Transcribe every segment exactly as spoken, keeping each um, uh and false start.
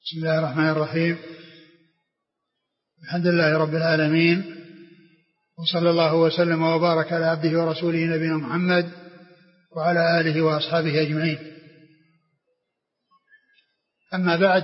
بسم الله الرحمن الرحيم. الحمد لله رب العالمين، وصلى الله وسلم وبارك على عبده ورسوله نبينا محمد وعلى آله وأصحابه أجمعين. أما بعد،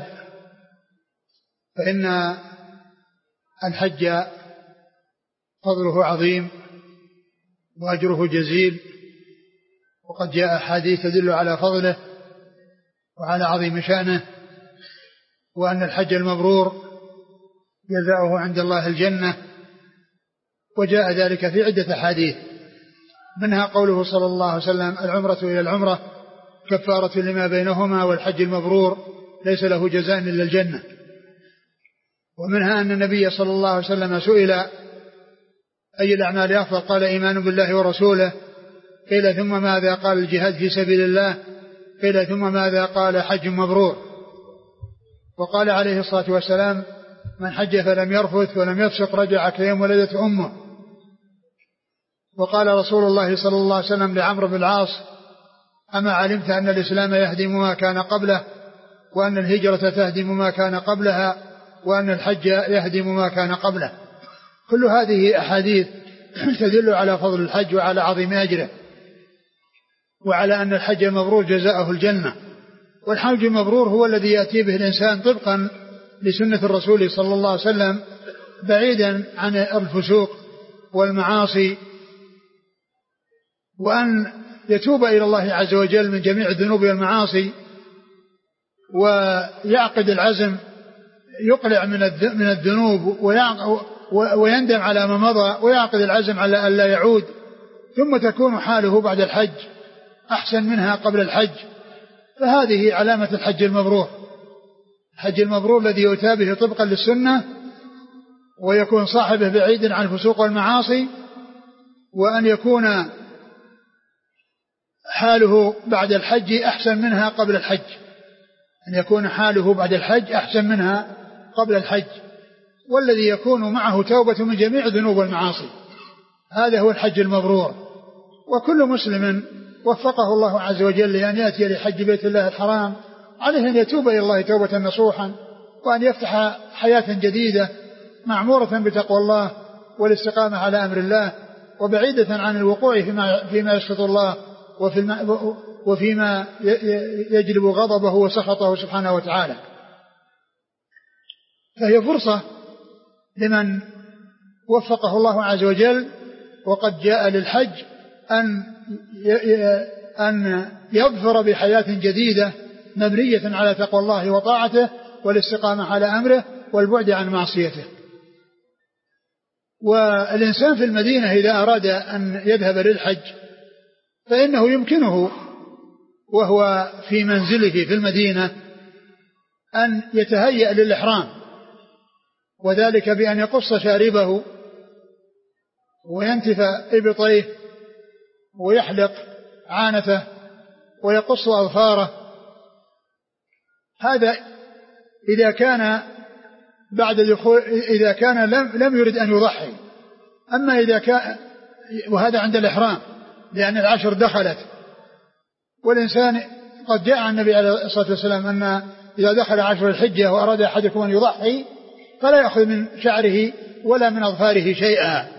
فإن الحج فضله عظيم وأجره جزيل، وقد جاء أحاديث تدل على فضله وعلى عظيم شأنه، وأن الحج المبرور جزاؤه عند الله الجنة، وجاء ذلك في عدة أحاديث، منها قوله صلى الله عليه وسلم: العمرة إلى العمرة كفارة لما بينهما، والحج المبرور ليس له جزاء إلا الجنة. ومنها أن النبي صلى الله عليه وسلم سئل: أي الأعمال أفضل؟ قال: إيمان بالله ورسوله. قيل: ثم ماذا؟ قال: الجهاد في سبيل الله. قيل: ثم ماذا؟ قال: حج مبرور. وقال عليه الصلاة والسلام: من حج فلم يرفث ولم يفسق رجع كيوم ولدته أمه. وقال رسول الله صلى الله عليه وسلم لعمرو بن العاص: أما علمت أن الإسلام يهدم ما كان قبله، وأن الهجرة تهدم ما كان قبلها، وأن الحج يهدم ما كان قبله. كل هذه أحاديث تدل على فضل الحج وعلى عظيم أجره، وعلى أن الحج المبرور جزاؤه الجنة. والحج المبرور هو الذي يأتي به الإنسان طبقا لسنة الرسول صلى الله عليه وسلم، بعيدا عن الفسوق والمعاصي، وأن يتوب إلى الله عز وجل من جميع الذنوب والمعاصي، ويعقد العزم، يقلع من الذنوب ويندم على ما مضى، ويعقد العزم على ألا يعود، ثم تكون حاله بعد الحج أحسن منها قبل الحج. فهذه علامة الحج المبرور، الحج المبرور الذي يؤتى به طبقا للسنة، ويكون صاحبه بعيدا عن الفسوق والمعاصي، وأن يكون حاله بعد الحج أحسن منها قبل الحج، أن يكون حاله بعد الحج أحسن منها قبل الحج، والذي يكون معه توبة من جميع الذنوب والمعاصي. هذا هو الحج المبرور. وكل مسلم وفقه الله عز وجل لأن يأتي لحج بيت الله الحرام عليه أن يتوب إلى الله توبة نصوحا، وأن يفتح حياة جديدة معمورة بتقوى الله والاستقامة على أمر الله، وبعيدة عن الوقوع فيما, فيما يسخط الله وفيما يجلب غضبه وسخطه سبحانه وتعالى. فهي فرصة لمن وفقه الله عز وجل وقد جاء للحج أن أن يظفر بحياة جديدة مبنية على تقوى الله وطاعته والاستقامة على أمره والبعد عن معصيته. والإنسان في المدينة إذا أراد أن يذهب للحج فإنه يمكنه وهو في منزله في المدينة أن يتهيأ للإحرام، وذلك بأن يقص شاربه وينتف إبطيه ويحلق عانته ويقص أظفاره. هذا إذا كان بعد دخول، إذا كان لم, لم يرد أن يضحي. أما إذا كان، وهذا عند الإحرام لأن العشر دخلت، والإنسان قد جاء عن النبي عليه الصلاة والسلام أن إذا دخل عشر الحجة وأراد أحدكم أن يضحي فلا يأخذ من شعره ولا من أظفاره شيئا.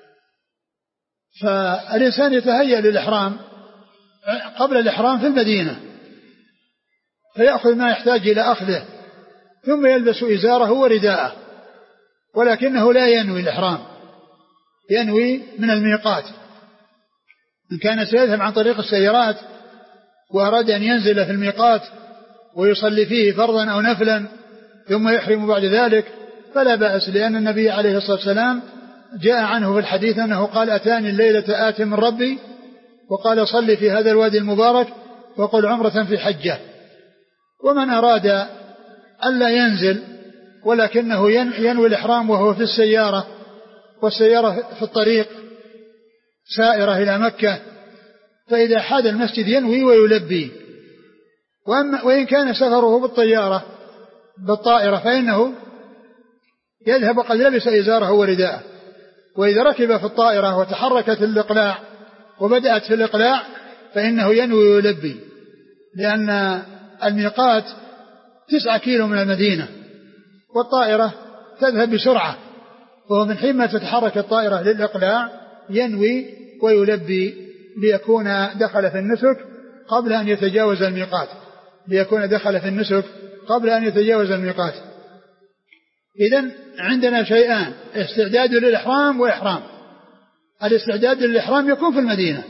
فالإنسان يتهيأ للإحرام قبل الإحرام في المدينة، فيأخذ ما يحتاج إلى أخذه، ثم يلبس إزاره ورداءه، ولكنه لا ينوي الإحرام، ينوي من الميقات. إن كان سيذهب عن طريق السيارات وأراد أن ينزل في الميقات ويصلي فيه فرضا أو نفلا ثم يحرم بعد ذلك فلا بأس، لأن النبي عليه الصلاة والسلام جاء عنه في الحديث أنه قال: أتاني الليلة آت من ربي وقال: صلي في هذا الوادي المبارك وقل عمرة في حجة. ومن أراد ألا ينزل ولكنه ينوي الإحرام وهو في السيارة، والسيارة في الطريق سائرة إلى مكة، فإذا حاد المسجد ينوي ويلبي. وإن كان سفره بالطيارة بالطائرة فإنه يذهب وقد لبس إزاره ورداءه. وإذا ركب في الطائرة وتحركت الإقلاع وبدأت في الإقلاع فإنه ينوي ويلبي، لأن الميقات تسعة كيلو من المدينة، والطائرة تذهب بسرعة، وهو من حين ما تتحرك الطائرة للإقلاع ينوي ويلبي ليكون دخل في النسك قبل أن يتجاوز الميقات ليكون دخل في النسك قبل أن يتجاوز الميقات. إذن عندنا شيئان: استعداد للإحرام وإحرام. الاستعداد للإحرام يكون في المدينة،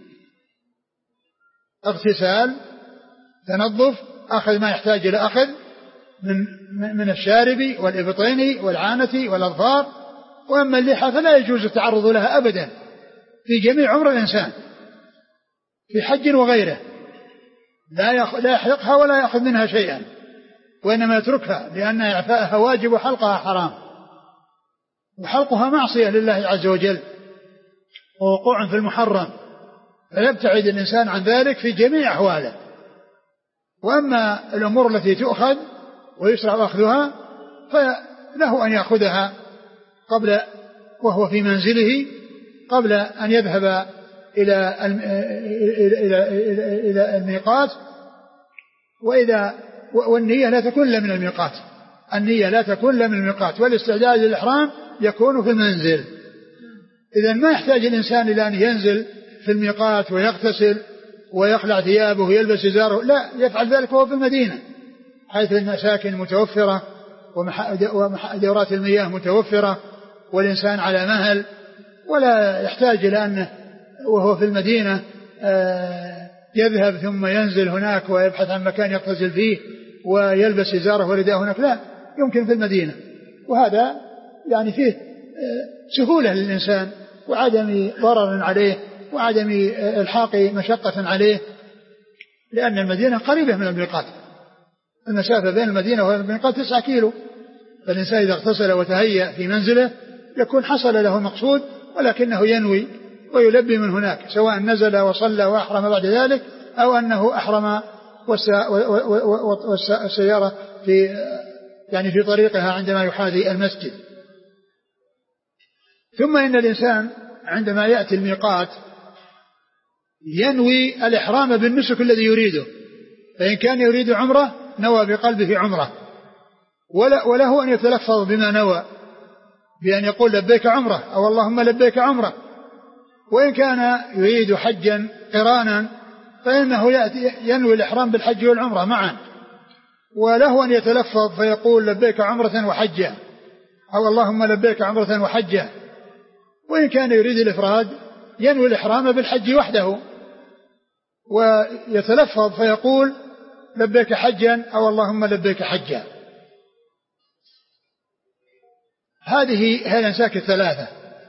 اغتسال، تنظف، أخذ ما يحتاج إلى أخذ من من الشارب والإبطين والعانة والأظفار. وأما اللحى فلا يجوز التعرض لها أبدا في جميع عمر الإنسان في حج وغيره، لا لا يحلقها ولا يأخذ منها شيئا، وإنما يتركها، لأن إعفاءها واجب وحلقها حرام، وحلقها معصية لله عز وجل ووقوع في المحرم، فيبتعد الإنسان عن ذلك في جميع أحواله. وأما الأمور التي تؤخذ ويسرع أخذها فله أن يأخذها قبل وهو في منزله قبل أن يذهب إلى إلى الميقات. وإذا والنية لا تكون إلا من الميقات النية لا تكون إلا من الميقات والاستعداد للإحرام يكون في المنزل. إذن ما يحتاج الإنسان إلى أن ينزل في الميقات ويغتسل ويخلع ثيابه ويلبس إزاره، لا، يفعل ذلك وهو في المدينة حيث المساكن متوفرة ودورات المياه متوفرة والإنسان على مهل، ولا يحتاج إلى أنه وهو في المدينة يذهب ثم ينزل هناك ويبحث عن مكان يغتسل فيه ويلبس إزاره ورداءه هناك، لا، يمكن في المدينة. وهذا يعني فيه سهولة للإنسان وعدم ضرر عليه وعدم الحاق مشقة عليه، لأن المدينة قريبة من الميقات، المسافة بين المدينة والميقات تسعة كيلو، فالإنسان إذا اغتسل وتهيأ في منزله يكون حصل له مقصود، ولكنه ينوي ويلبي من هناك، سواء نزل وصلى وأحرم بعد ذلك أو أنه أحرم والسيارة في يعني في طريقها عندما يحاذي المسجد. ثم إن الإنسان عندما يأتي الميقات ينوي الإحرام بالنسك الذي يريده، فإن كان يريد عمرة نوى بقلبه عمرة، وله أن يتلفظ بما نوى بأن يقول لبيك عمرة أو اللهم لبيك عمرة. وإن كان يريد حجا قرانا فإنه يأتي ينوي الإحرام بالحج والعمرة معا، وله أن يتلفظ فيقول لبيك عمرة وحجا أو اللهم لبيك عمرة وحجا. وإن كان يريد الإفراد ينوي الإحرام بالحج وحده ويتلفظ فيقول لبيك حجا أو اللهم لبيك حجا. هذه هي الأنساك الثلاثة.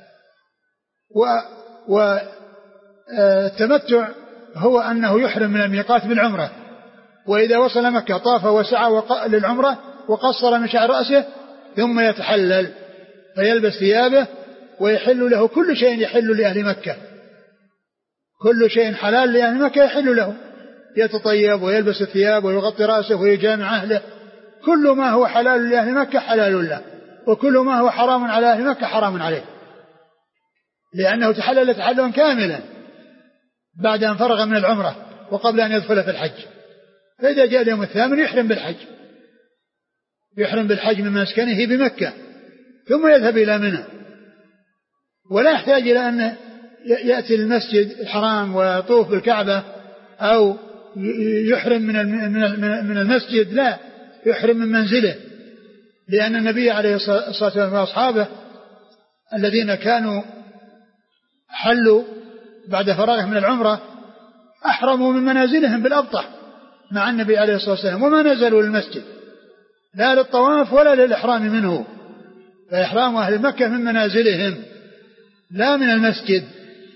والتمتع هو أنه يحرم من الميقات بالعمرة، وإذا وصل مكة طاف وسعى للعمرة وقصر من شعر رأسه ثم يتحلل فيلبس ثيابه ويحل له كل شيء يحل لأهل مكة، كل شيء حلال لأهل مكة يحل له، يتطيب ويلبس الثياب ويغطي رأسه ويجامع أهله، كل ما هو حلال لأهل مكة حلال له، وكل ما هو حرام على أهل مكة حرام عليه، لأنه تحلل تحللا كاملا بعد أن فرغ من العمرة وقبل أن يدخل في الحج. فإذا جاء اليوم الثامن يحرم بالحج يحرم بالحج من مسكنه بمكة ثم يذهب إلى منى، ولا يحتاج إلى أن يأتي المسجد الحرام ويطوف بالكعبة أو يحرم من المسجد، لا، يحرم من منزله، لأن النبي عليه الصلاة والسلام وأصحابه الذين كانوا حلوا بعد فراغهم من العمرة أحرموا من منازلهم بالأبطح مع النبي عليه الصلاة والسلام، وما نزلوا للمسجد لا للطواف ولا للإحرام منه، فإحرام أهل مكة من منازلهم لا من المسجد.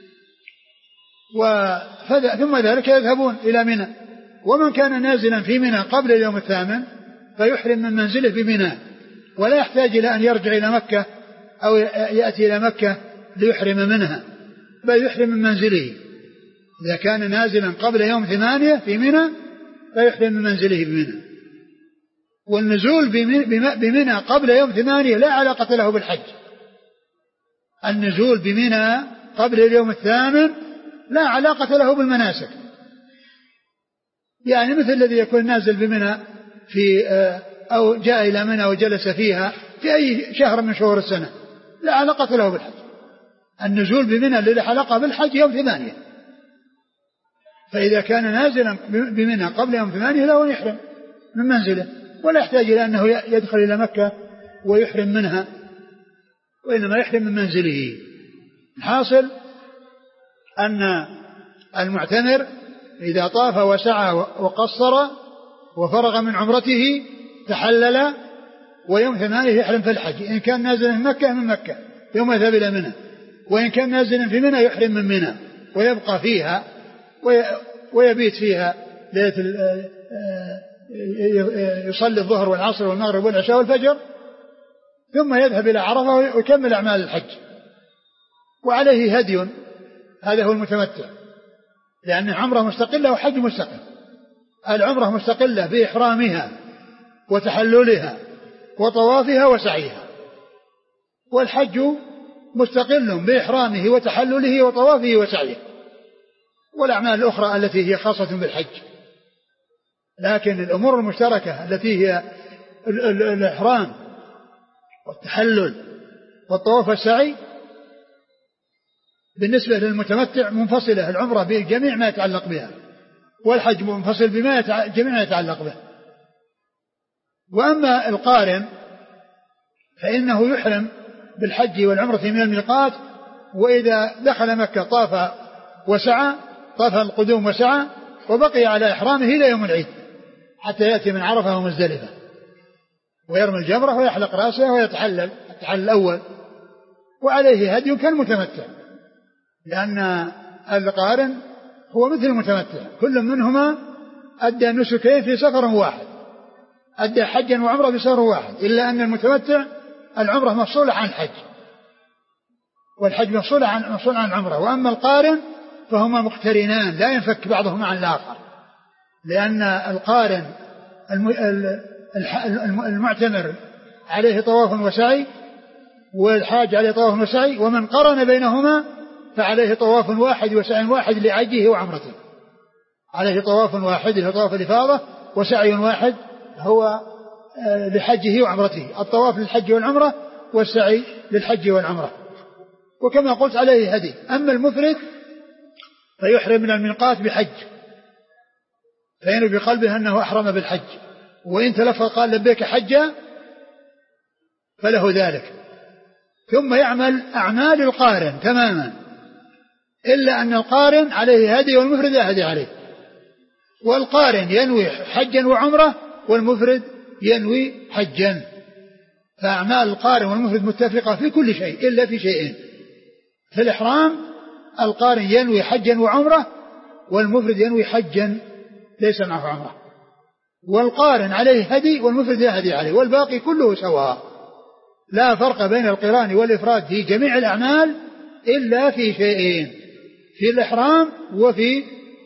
ثم ذلك يذهبون إلى منى، ومن كان نازلا في منى قبل اليوم الثامن فيحرم من منزله بمنى، ولا يحتاج إلى أن يرجع إلى مكة أو يأتي إلى مكة ليحرم منها، بل يحرم من منزله. إذا كان نازلا قبل يوم ثمانية في منى فيحرم من منزله بمنى. والنزول بمنى قبل يوم ثمانية لا علاقة له بالحج، النزول بمنى قبل اليوم الثامن لا علاقة له بالمناسك، يعني مثل الذي يكون نازل بمنى في أو جاء إلى منى وجلس فيها في أي شهر من شهور السنة لا علاقة له بالحج. النزول بمنى الذي علاقة بالحج يوم ثمانية، فإذا كان نازلا بمنى قبل يوم ثمانية له أن يحرم من منزله، ولا يحتاج إلى أنه يدخل إلى مكة ويحرم منها، وإنما يحرم من منزله. الحاصل أن المعتمر إذا طاف وسعى وقصر وفرغ من عمرته تحلل، ويوم ثمانية يحرم في الحج، إن كان نازلا من مكة من مكة يوم يذهب إلى منى، وإن كان نازلا في منى يحرم من منى ويبقى فيها ويبيت فيها يصلي الظهر والعصر والمغرب والعشاء والفجر، ثم يذهب إلى عرفة ويكمل أعمال الحج. وعليه هدي، هذا هو المتمتع، لأن عمره مستقلة وحج مستقل. العمرة مستقلة بإحرامها وتحللها وطوافها وسعيها، والحج مستقل بإحرامه وتحلله وطوافه وسعيه، والأعمال الأخرى التي هي خاصة بالحج. لكن الأمور المشتركة التي هي الإحرام والتحلل والطواف والسعي بالنسبة للمتمتع منفصلة، العمرة بجميع ما يتعلق بها، والحج منفصل بما جميع ما يتعلق به. وأما القارن فإنه يحرم بالحج والعمرة من الميقات، وإذا دخل مكة طاف وسعى، طاف القدوم وسعى، وبقي على إحرامه إلى يوم العيد حتى يأتي من عرفة ومزدلفة ويرمي الجمرة ويحلق رأسه ويتحلل التحلل الأول، وعليه هدي كالمتمتع، لأن القارن هو مثل المتمتع، كل منهما أدى نسكين في سفر واحد، أدى حجا وعمرة في سفر واحد، إلا أن المتمتع العمرة مفصولة عن الحج، والحج مفصول عن مفصول عن العمرة. وأما القارن فهما مقترنان لا ينفك بعضهما عن الآخر، لأن القارن المعتمر عليه طواف وسعي، والحاج عليه طواف وسعي، ومن قرن بينهما فعليه طواف واحد وسعي واحد لحجه وعمرته، عليه طواف واحد هو طواف الإفاضة، وسعي واحد هو لحجه وعمرته، الطواف للحج والعمرة والسعي للحج والعمرة. وكما قلت عليه هدي. أما المفرد فيحرم من الميقات بحج، فينوي بقلبه أنه أحرم بالحج، وإن تلفظ قال لبيك حجا فله ذلك، ثم يعمل أعمال القارن تماما، إلا أن القارن عليه هدي والمفرد لا هدي عليه. والقارن ينوي حجا وعمرة، والمفرد ينوي حجا، فأعمال القارن والمفرد متفقة في كل شيء إلا في شيئين. في الإحرام القارن ينوي حجا وعمرة، والمفرد ينوي حجا ليس معه عمرة، والقارن عليه هدي والمفرد لا هدي عليه، والباقي كله سواء، لا فرق بين القران والإفراد في جميع الأعمال إلا في شيئين، في الإحرام وفي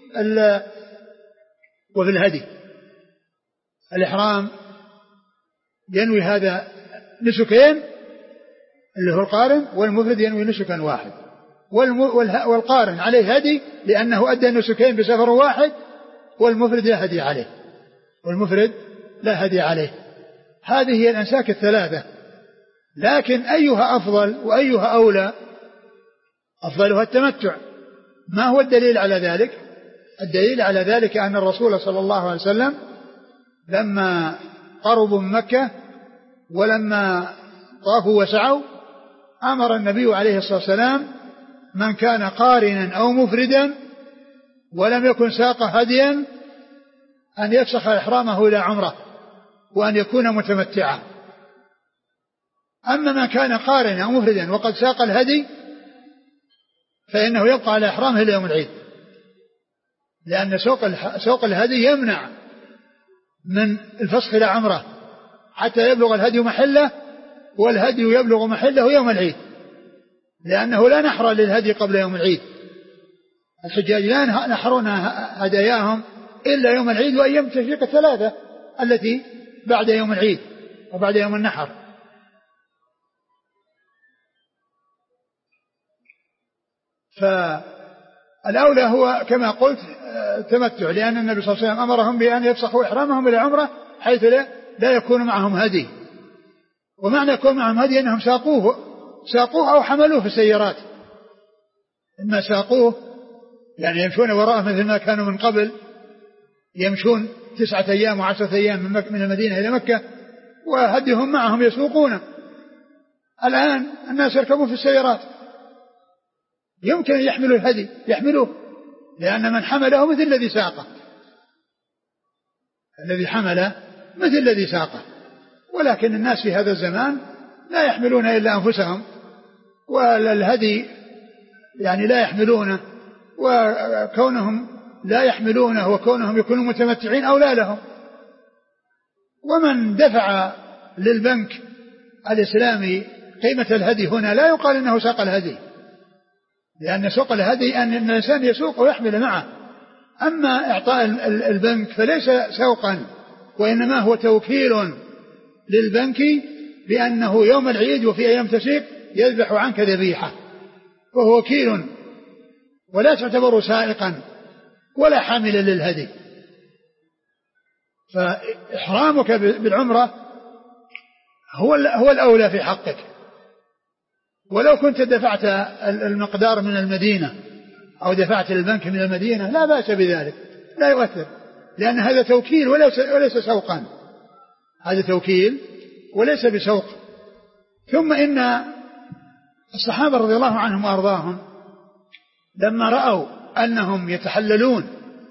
وفي الهدي. الإحرام ينوي هذا نسكين اللي هو القارن، والمفرد ينوي نسكا واحد، والقارن عليه هدي لأنه أدى نسكين بسفر واحد، والمفرد لا هدي عليه والمفرد لا هدي عليه. هذه هي الأنساك الثلاثة، لكن أيها أفضل وأيها أولى؟ أفضلها التمتع. ما هو الدليل على ذلك؟ الدليل على ذلك أن الرسول صلى الله عليه وسلم لما قربوا من مكة ولما طافوا وسعوا أمر النبي عليه الصلاة والسلام من كان قارنا أو مفردا ولم يكن ساق هديا أن يفسخ إحرامه إلى عمره وأن يكون متمتعا. أما من كان قارنا أو مفردا وقد ساق الهدي فإنه يبقى على إحرامه إلى يوم العيد، لأن سوق الهدي يمنع من الفسخ إلى عمره حتى يبلغ الهدي محله، والهدي يبلغ محله يوم العيد، لأنه لا نحر للهدي قبل يوم العيد. الحجاج لا نحرون هداياهم إلا يوم العيد وأيام التشريق الثلاثة التي بعد يوم العيد وبعد يوم النحر. فالأولى هو كما قلت التمتع، لأن النبي صلى الله عليه وسلم أمرهم بأن يفسخوا إحرامهم إلى عمره حيث لا, لا يكون معهم هدي. ومعنى يكون معهم هدي أنهم ساقوه ساقوه أو حملوه في السيارات، إما ساقوه يعني يمشون وراءه مثل ما كانوا من قبل يمشون تسعة أيام وعشرة أيام من, من المدينة إلى مكة وهديهم معهم يسوقونه. الآن الناس يركبون في السيارات، يمكن أن يحملوا الهدي يحملوه، لأن من حمله مثل الذي ساقه، الذي حمل مثل الذي ساقه. ولكن الناس في هذا الزمان لا يحملون إلا أنفسهم، والهدي يعني لا يحملونه، وكونهم لا يحملونه وكونهم يكونوا متمتعين أولى لهم. ومن دفع للبنك الإسلامي قيمة الهدي هنا لا يقال إنه ساق الهدي، لأن سوق الهدي أن الإنسان يسوق ويحمل معه. أما إعطاء البنك فليس سوقا، وإنما هو توكيل للبنك بأنه يوم العيد وفي أيام تشريق يذبح عنك ذبيحة، وهو وكيل ولا تعتبر سائقا ولا حاملا للهدي. فإحرامك بالعمرة هو هو الأولى في حقك، ولو كنت دفعت المقدار من المدينة أو دفعت البنك من المدينة لا بأس بذلك، لا يؤثر، لأن هذا توكيل وليس, وليس سوقا، هذا توكيل وليس بسوق. ثم إن الصحابة رضي الله عنهم وأرضاهم لما رأوا أنهم يتحللون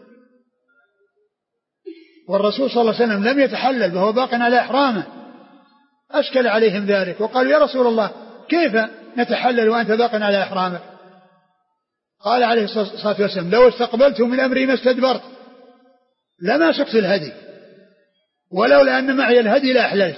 والرسول صلى الله عليه وسلم لم يتحلل وهو باق على إحرامه أشكل عليهم ذلك، وقالوا يا رسول الله كيف نتحلل وأنت باق على إحرامك؟ قال عليه الصلاة والسلام لو استقبلت من أمري ما استدبرت لما سقت الهدي، ولولا أن معي الهدي لا أحللت.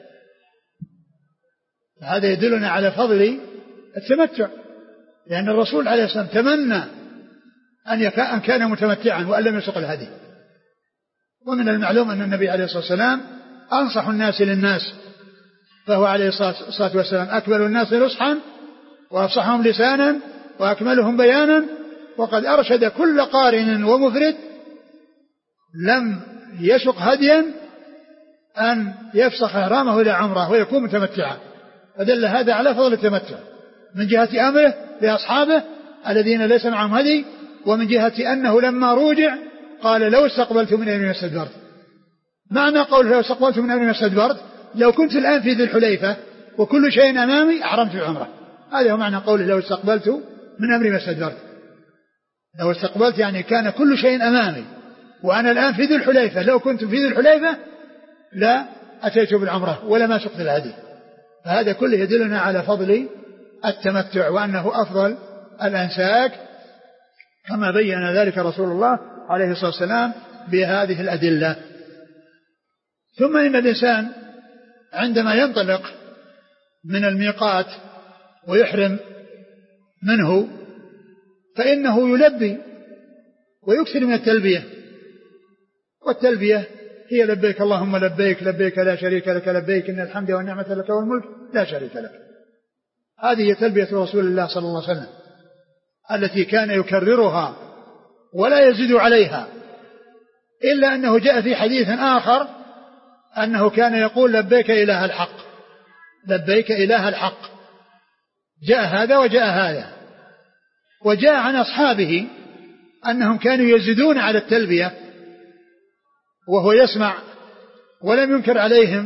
هذا يدلنا على فضل التمتع، لأن الرسول عليه الصلاة والسلام تمنى أن كان متمتعا وأن لم يسق الهدي. ومن المعلوم أن النبي عليه الصلاة والسلام أنصح الناس للناس، فهو عليه الصلاة والسلام أكمل الناس نصحا وأفصحهم لسانا وأكملهم بيانا، وقد أرشد كل قارن ومفرد لم يسق هديا أن يفسخ إحرامه إلى عمره ويكون متمتعا. فدل هذا على فضل التمتع من جهة أمره لأصحابه الذين ليس معهم هدي، ومن جهة أنه لما روجع قال لو استقبلت من أمري ما استدبرت. معنى قوله لو استقبلت من أمري ما استدبرت لو كنت الآن في ذي الحليفة وكل شيء أمامي أحرمت في العمرة. هذا هو معنى قوله لو استقبلت من أمري ما استدبرت. لو استقبلت يعني كان كل شيء أمامي وأنا الآن في ذي الحليفة، لو كنت في ذي الحليفة لا أتيت بالعمرة ولا ما سقت الهدي. فهذا كله يدلنا على فضل التمتع وأنه أفضل الأنساك، كما بين ذلك رسول الله عليه الصلاة والسلام بهذه الأدلة. ثم إن الإنسان عندما ينطلق من الميقات ويحرم منه فإنه يلبي ويكثر من التلبية، والتلبية هي لبيك اللهم لبيك لبيك لا شريك لك لبيك إن الحمد والنعمة لك والملك لا شريك لك. هذه هي تلبية رسول الله صلى الله عليه وسلم التي كان يكررها ولا يزيد عليها، إلا أنه جاء في حديث آخر أنه كان يقول لبيك إله الحق لبيك إله الحق. جاء هذا وجاء هذا. وجاء عن أصحابه أنهم كانوا يزيدون على التلبية وهو يسمع ولم ينكر عليهم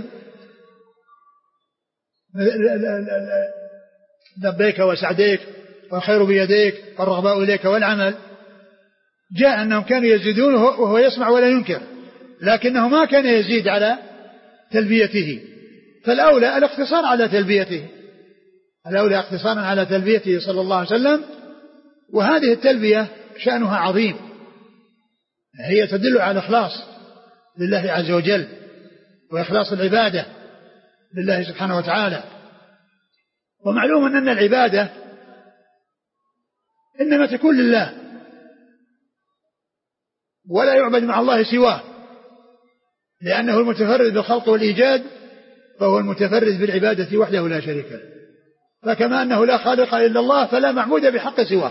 لبيك وسعديك والخير بيديك والرغباء إليك والعمل. جاء أنهم كانوا يزيدون وهو يسمع ولا ينكر، لكنه ما كان يزيد على تلبيته. فالأولى الاقتصار على تلبيته، الأولى اقتصارا على تلبيته صلى الله عليه وسلم. وهذه التلبية شأنها عظيم، هي تدل على إخلاص لله عز وجل وإخلاص العبادة لله سبحانه وتعالى. ومعلوم أن العبادة إنما تكون لله ولا يعبد مع الله سواه، لأنه المتفرد بالخلق والإيجاد فهو المتفرد بالعبادة وحده لا شريك له. فكما أنه لا خالق إلا الله فلا معبود بحق سواه،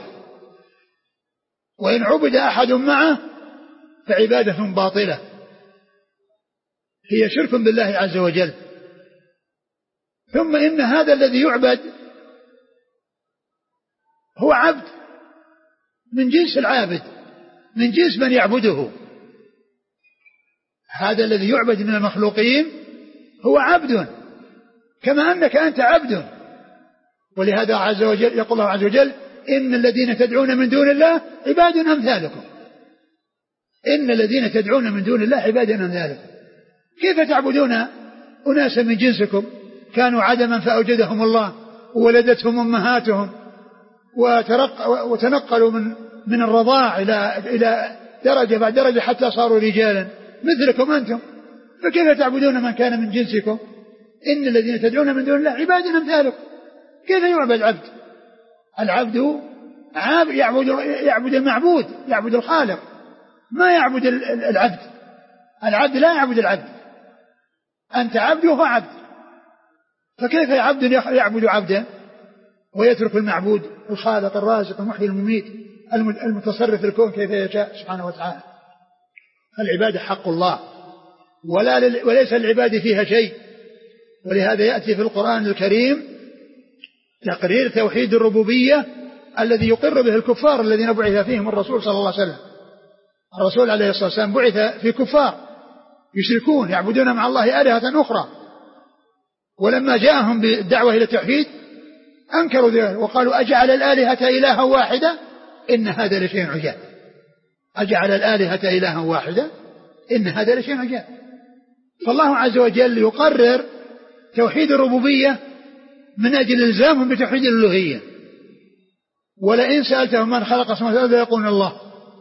وإن عبد أحد معه فعبادة باطلة، هي شرك بالله عز وجل. ثم إن هذا الذي يعبد هو عبد من جنس العابد، من جنس من يعبده. هذا الذي يعبد من المخلوقين هو عبد كما أنك أنت عبد. ولهذا عز وجل يقول الله عز وجل إن الذين تدعون من دون الله عباد أمثالكم. إن الذين تدعون من دون الله عباد أمثالكم. كيف تعبدون أناسا من جنسكم كانوا عدما فأوجدهم الله وولدتهم أمهاتهم وتنقلوا من من الرضاع إلى إلى درجة بعد درجة حتى صاروا رجالا مثلكم أنتم، فكيف تعبدون من كان من جنسكم؟ إن الذين تدعون من دون الله عباد أمثالكم. كيف يعبد عبد؟ العبد يعبد يعبد المعبود، يعبد الخالق، ما يعبد العبد. العبد لا يعبد العبد، أنت عبد وهو عبد، فكيف عبد يعبد عبدا ويترك المعبود الخالق الرازق المحيي المميت المتصرف في الكون كيف يشاء سبحانه وتعالى؟ العبادة حق الله ولا وليس للعباد فيها شيء. ولهذا يأتي في القرآن الكريم تقرير توحيد الربوبية الذي يقر به الكفار الذين بعث فيهم الرسول صلى الله عليه وسلم. الرسول عليه الصلاة والسلام بعث في كفار يشركون يعبدون مع الله آلهة أخرى، ولما جاءهم بالدعوة إلى التوحيد أنكروا ذلك وقالوا أجعل الآلهة إلها واحدة إن هذا لشيء عجاب. أجعل الآلهة إلها واحدة إن هذا لشيء عجاب. فالله عز وجل يقرر توحيد الربوبية من أجل إلزامهم بتوحيد الألوهية. ولئن سألتهم من خلق السماوات والأرض يقولون الله،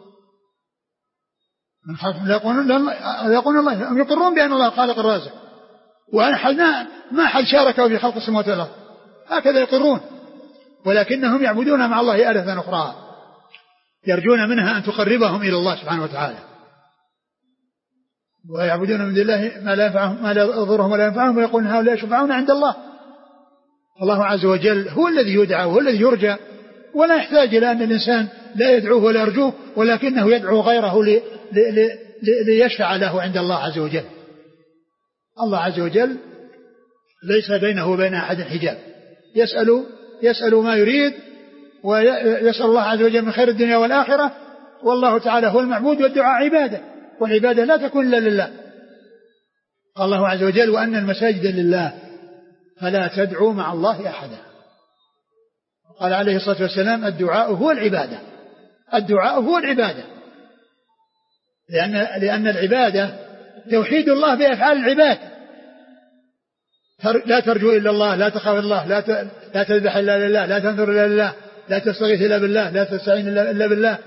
من خلق يقولون الله، هم يقرون بأن الله خالق الرازق، وأن ما حد شاركوا في خلق السماوات والأرض، هكذا يقرون، ولكنهم يعبدون مع الله آلهة أخرى يرجون منها أن تقربهم إلى الله سبحانه وتعالى، ويعبدون من دون الله ما لا ينفعهم ما لا يضرهم ولا ينفعهم، ويقولون هؤلاء شفعاؤنا عند الله. الله عز وجل هو الذي يدعى وهو الذي يرجى، ولا يحتاج إلى أن الإنسان لا يدعوه ولا يرجوه، ولكنه يدعو غيره لي لي لي ليشفع له عند الله عز وجل. الله عز وجل ليس بينه وبين أحد حجاب، يسأل يسأل ما يريد، ويسأل الله عز وجل من خير الدنيا والآخرة، والله تعالى هو المعبود، والدعاء عبادة، والعبادة لا تكون إلا لله. قال الله عز وجل وأن المساجد لله فلا تدعوا مع الله أحدا. قال عليه الصلاة والسلام الدعاء هو العبادة، الدعاء هو العبادة، لأن, لأن العبادة توحيد الله بأفعال العباد. لا ترجو إلا الله، لا تخاف الله، لا لا تذبح إلا لله، لا تنذر إلا لله، لا تستغيث إلا بالله، لا تستعين إلا بالله.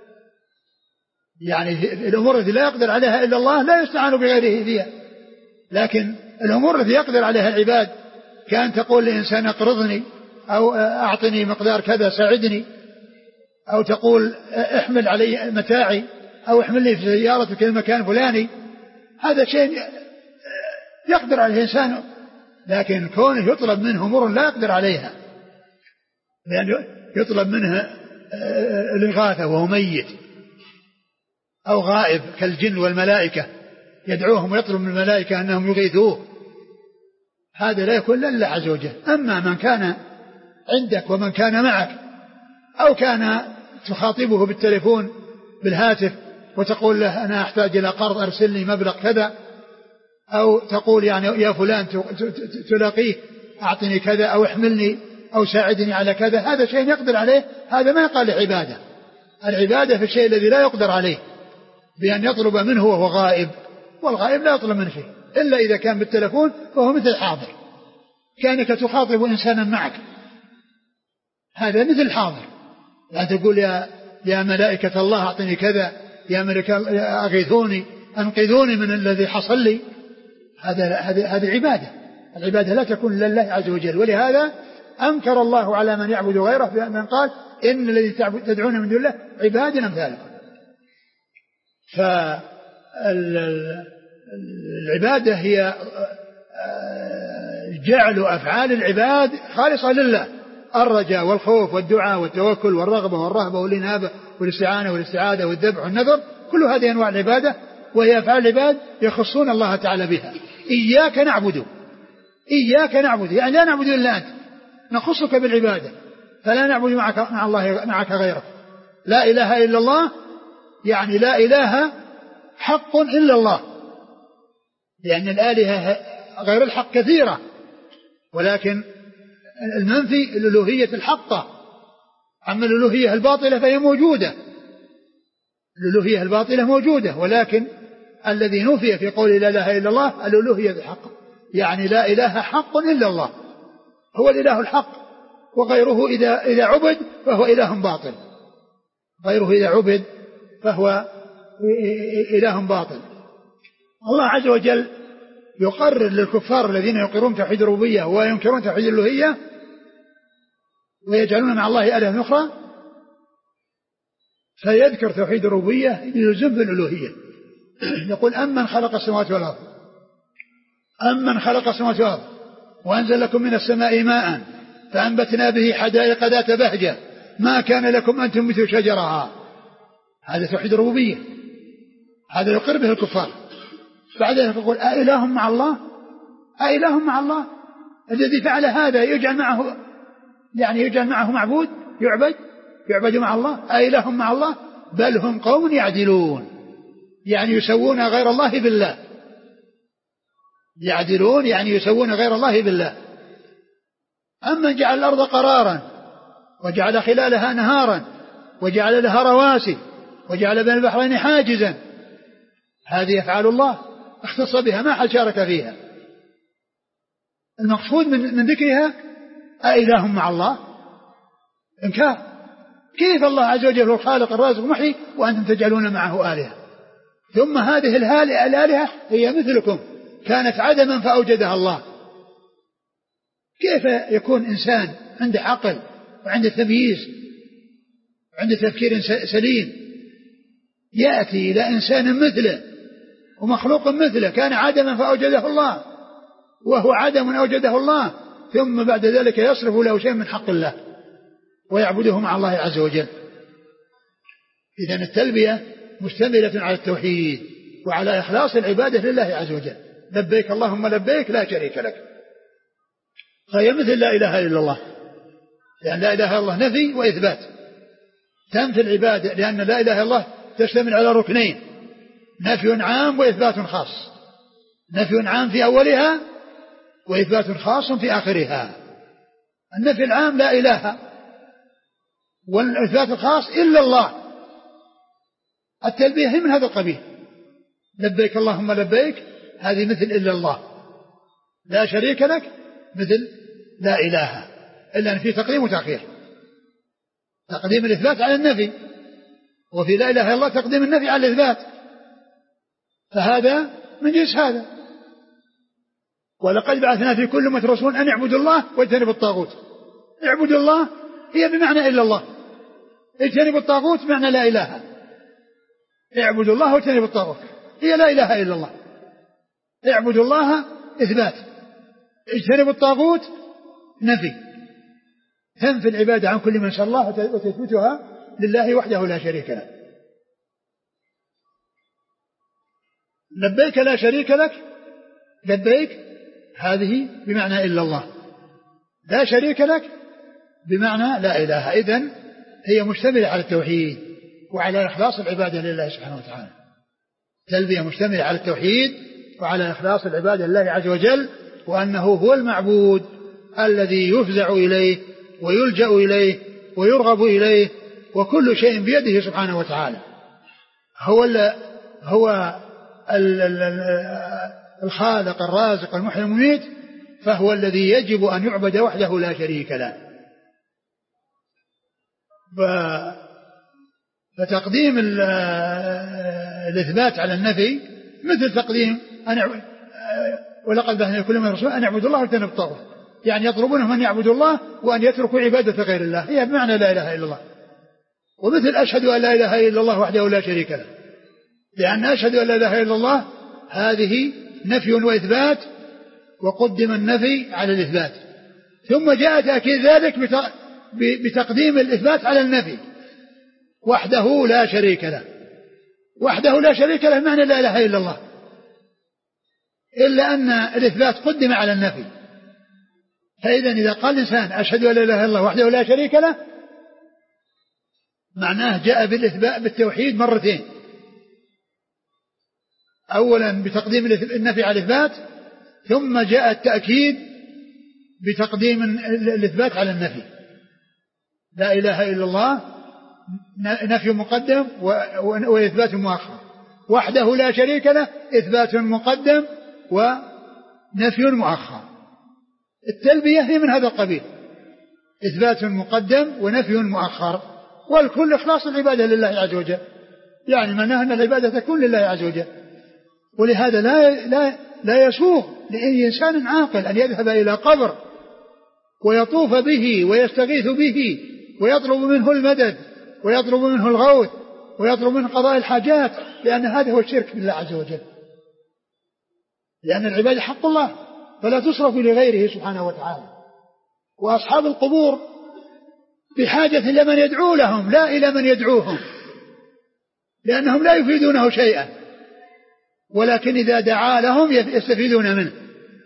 يعني الأمور التي لا يقدر عليها إلا الله لا يستعان بغيره فيها، لكن الأمور التي يقدر عليها العباد كأن تقول لإنسان اقرضني أو أعطني مقدار كذا ساعدني، أو تقول احمل علي متاعي، أو احمل لي في سيارتك المكان فلاني، هذا شيء يقدر عليه الإنسان، لكن كونه يطلب منه أمور لا يقدر عليها، لأنه يطلب منه الإغاثة وهو ميت أو غائب كالجن والملائكة، يدعوهم ويطلب من الملائكة أنهم يغيثوه، هذا لا يكون لله عز وجل. أما من كان عندك ومن كان معك، أو كان تخاطبه بالتليفون بالهاتف وتقول له أنا أحتاج إلى قرض أرسل لي مبلغ كذا، أو تقول يعني يا فلان تلاقيه أعطني كذا أو احملني أو ساعدني على كذا، هذا شيء يقدر عليه، هذا ما يقال عبادة. العبادة في الشيء الذي لا يقدر عليه بأن يطلب منه وهو غائب، والغائب لا يطلب منه شيء إلا إذا كان بالتلفون فهو مثل حاضر، كأنك تخاطب إنسانا معك، هذا مثل الحاضر. لا تقول يا يا ملائكة الله أعطني كذا، يا ملائكة أغيثوني أنقذوني من الذي حصل لي، هذا هذه هذه عبادة. العبادة لا تكون لله عز وجل، ولهذا أنكر الله على من يعبد غيره بأن قال إن الذي تدعون من دون الله عباد أمثالكم. فالعبادة هي جعل أفعال العباد خالصة لله، الرجاء والخوف والدعاء والتوكل والرغبة والرهبة والإنابة والاستعانة والاستعاذة والذبح والنذر، كل هذه أنواع العبادة، وهي أفعال العباد يخصون الله تعالى بها. إياك نعبد، إياك نعبد يعني لا نعبد إلا أنت، نخصك بالعبادة، فلا نعبد معك مع الله معك غيرك. لا إله إلا الله يعني لا إله حق إلا الله، لأن الآلهة غير الحق كثيرة، ولكن المنفي الألوهية الحقة. أما الألوهية الباطلة فهي موجودة، الألوهية الباطلة موجودة، ولكن الذي نفي في قول لا إله إلا الله الألوهية الحقة، يعني لا إله حق إلا الله، هو الإله الحق، وغيره إذا إذا عبد فهو إله باطل، غيره إذا عبد فهو إله باطل. الله عز وجل يقرر للكفار الذين يقرون توحيد الربوبية وينكرون توحيد الألوهية ويجعلون مع الله آلهة أخرى، فيذكر توحيد الربوبية يلزم بالألوهية. يقول أمن خلق السماوات والأرض، أمن خلق السماوات والأرض وأنزل لكم من السماء ماء فأنبتنا به حدائق ذات بهجة ما كان لكم أن تنبتوا شجرها. هذا توحيد الربوبية، هذا يقر به الكفار. بعد ذلك يقول أإله مع الله، أإله مع الله الذي فعل هذا يجعل معه يعني يجعل معه معبود يعبد يعبد مع الله، أإله مع الله بل هم قوم يعدلون، يعني يسوون غير الله بالله، يعدلون يعني يسوون غير الله بالله. أما جعل الأرض قرارا وجعل خلالها نهارا وجعل لها رواسي وجعل بين البحرين حاجزا، هذه أفعال الله اختص بها ما حد شارك فيها. المقصود من, من ذكرها أإله مع الله إنكار. كيف الله عز وجل هو الخالق الرازق المحيي وأنتم تجعلون معه آلهة؟ ثم هذه الآلهة هي مثلكم كانت عدما فأوجدها الله. كيف يكون إنسان عنده عقل وعنده تمييز وعنده تفكير سليم يأتي إلى إنسان مثله ومخلوق مثله كان عدما فأوجده الله وهو عدم أوجده الله، ثم بعد ذلك يصرف له شيء من حق الله ويعبده مع الله عز وجل؟ إذن التلبية مشتملة على التوحيد وعلى إخلاص العبادة لله عز وجل. لبيك اللهم لبيك لا شريك لك، فهي مثل لا إله إلا الله، لأن لا إله إلا الله نفي وإثبات، تنفي العبادة، لأن لا إله إلا الله تشتمل على ركنين، نفي عام وإثبات خاص، نفي عام في أولها وإثبات خاص في آخرها. النفي العام لا إله، والإثبات الخاص إلا الله. التلبية هي من هذا القبيل، لبيك اللهم لبيك هذه مثل إلا الله، لا شريك لك مثل لا إله، إلا أن في تقديم وتأخير، تقديم الإثبات على النفي، وفي لا إله إلا الله تقديم النفي على الإثبات، فهذا من جنس هذا. ولقد بعثنا في كل أمة رسول أن اعبدوا الله واجتنبوا الطاغوت. اعبدوا الله هي بمعنى إلا الله، اجتنبوا الطاغوت بمعنى لا إله. اعبدوا الله واجتنبوا الطاغوت هي لا إله إلا الله. اعبدوا الله إثبات، اجتنبوا الطاغوت نفي، تنفي العبادة عن كل من شاء الله وتثبتها لله وحده لا شريك له. لبيك لا شريك لك، لبيك هذه بمعنى إلا الله، لا شريك لك بمعنى لا إله. إذن هي مشتملة على التوحيد وعلى إخلاص العبادة لله سبحانه وتعالى. تلبية مشتملة على التوحيد وعلى إخلاص العبادة لله عز وجل، وأنه هو المعبود الذي يفزع إليه ويلجأ إليه ويرغب إليه، وكل شيء بيده سبحانه وتعالى. هو ال هو ال ال الخالق الرازق المحيي المميت، فهو الذي يجب أن يعبد وحده لا شريك له. فتقديم الإثبات على النفي مثل تقديم أن ولقد بعثنا كل من رسول أن يعبدوا الله واجتنبوا الطاغوت، يعني يطلبونهم أن يعبدوا الله وأن يتركوا عبادة غير الله، هي بمعنى لا إله إلا الله. ومثل أشهد أن لا إله إلا الله وحده لا شريك له، لأن أشهد أن لا إله إلا الله هذه نفي وإثبات، وقدم النفي على الإثبات، ثم جاء تأكيد ذلك بتقديم الإثبات على النفي، وحده لا شريك له. وحده لا شريك له معنى لا إله إلا الله، إلا أن الإثبات قدم على النفي. فإذا إذا قال الإنسان أشهد أن لا إله إلا الله وحده لا شريك له معناه جاء بالإثبات بالتوحيد مرتين، أولا بتقديم النفي على الإثبات، ثم جاء التأكيد بتقديم الإثبات على النفي. لا إله إلا الله نفي مقدم وإثبات مؤخر، وحده لا شريك له إثبات مقدم ونفي مؤخر. التلبية هي من هذا القبيل، إثبات مقدم ونفي مؤخر، والكل إخلاص العبادة لله عز وجل، يعني معناه أن العبادة تكون لله عز وجل. ولهذا لا, لا, لا يسوغ لأي إنسان عاقل أن يذهب إلى قبر ويطوف به ويستغيث به ويطلب منه المدد ويطلب منه الغوث ويطلب منه قضاء الحاجات، لأن هذا هو الشرك بالله عز وجل، لأن العبادة حق الله فلا تصرف لغيره سبحانه وتعالى. وأصحاب القبور بحاجة إلى من يدعو لهم لا إلى من يدعوهم، لأنهم لا يفيدونه شيئا، ولكن إذا دعا لهم يستفيدون منه.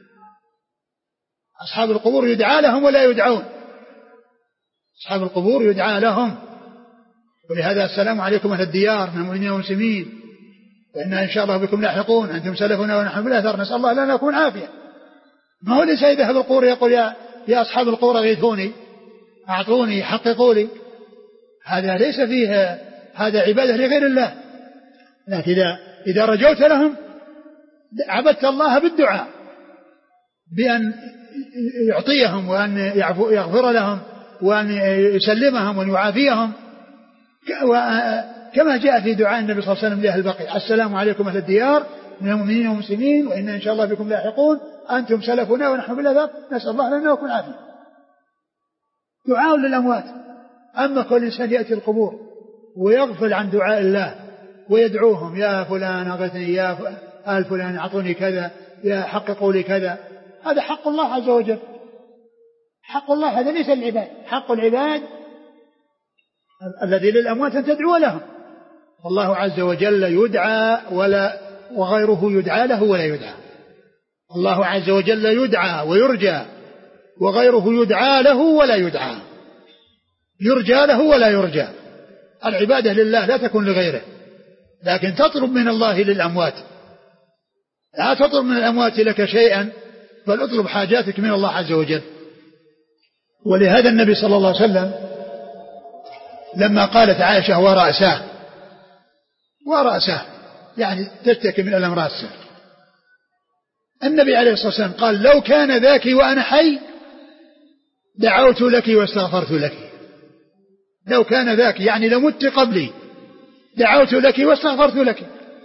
أصحاب القبور يدعى لهم ولا يدعون، أصحاب القبور يدعى لهم. ولهذا السلام عليكم أهل الديار من المؤمنين والمسلمين فإنا إن شاء الله بكم لاحقون أنتم سلفنا ونحن بالأثر نسأل الله لنا نكون عافية. ما هو ليس يذهب القبور يقول يا, يا أصحاب القبور أغيثوني أعطوني حققوا لي، هذا ليس فيه، هذا عبادة لغير الله. لكن إذا, إذا رجوت لهم عبدت الله بالدعاء بأن يعطيهم وأن يغفر لهم وأن يسلمهم وأن يعافيهم، كما جاء في دعاء النبي صلى الله عليه وسلم لأهل البقيع السلام عليكم أهل الديار من المؤمنين والمسلمين وإنا إن شاء الله بكم لاحقون أنتم سلفنا ونحن بالأثر نسأل الله لنا نكون عافية. دعاء للأموات. أما كل إنسان يأتي القبور ويغفل عن دعاء الله ويدعوهم يا فلان أغثني يا آل فلان أعطوني كذا يا حققوا لي كذا، هذا حق الله عز وجل، حق الله هذا ليس العباد. حق العباد الذي للأموات أن تدعو لهم، الله عز وجل يدعى ولا وغيره يدعى له ولا يدعى. الله عز وجل يدعى ويرجى وغيره يدعى له ولا يدعى، يرجى له ولا يرجى. العبادة لله لا تكون لغيره، لكن تطلب من الله للأموات، لا تطلب من الأموات لك شيئا بل اطلب حاجاتك من الله عز وجل. ولهذا النبي صلى الله عليه وسلم لما قالت عائشة ورأسه ورأسه يعني تشتكي من ألم رأسه، النبي عليه الصلاة والسلام قال لو كان ذاك وأنا حي دعوت لك واستغفرت لك. لو كان ذاك يعني لمت قبلي دعوت لك واستغفرت لك.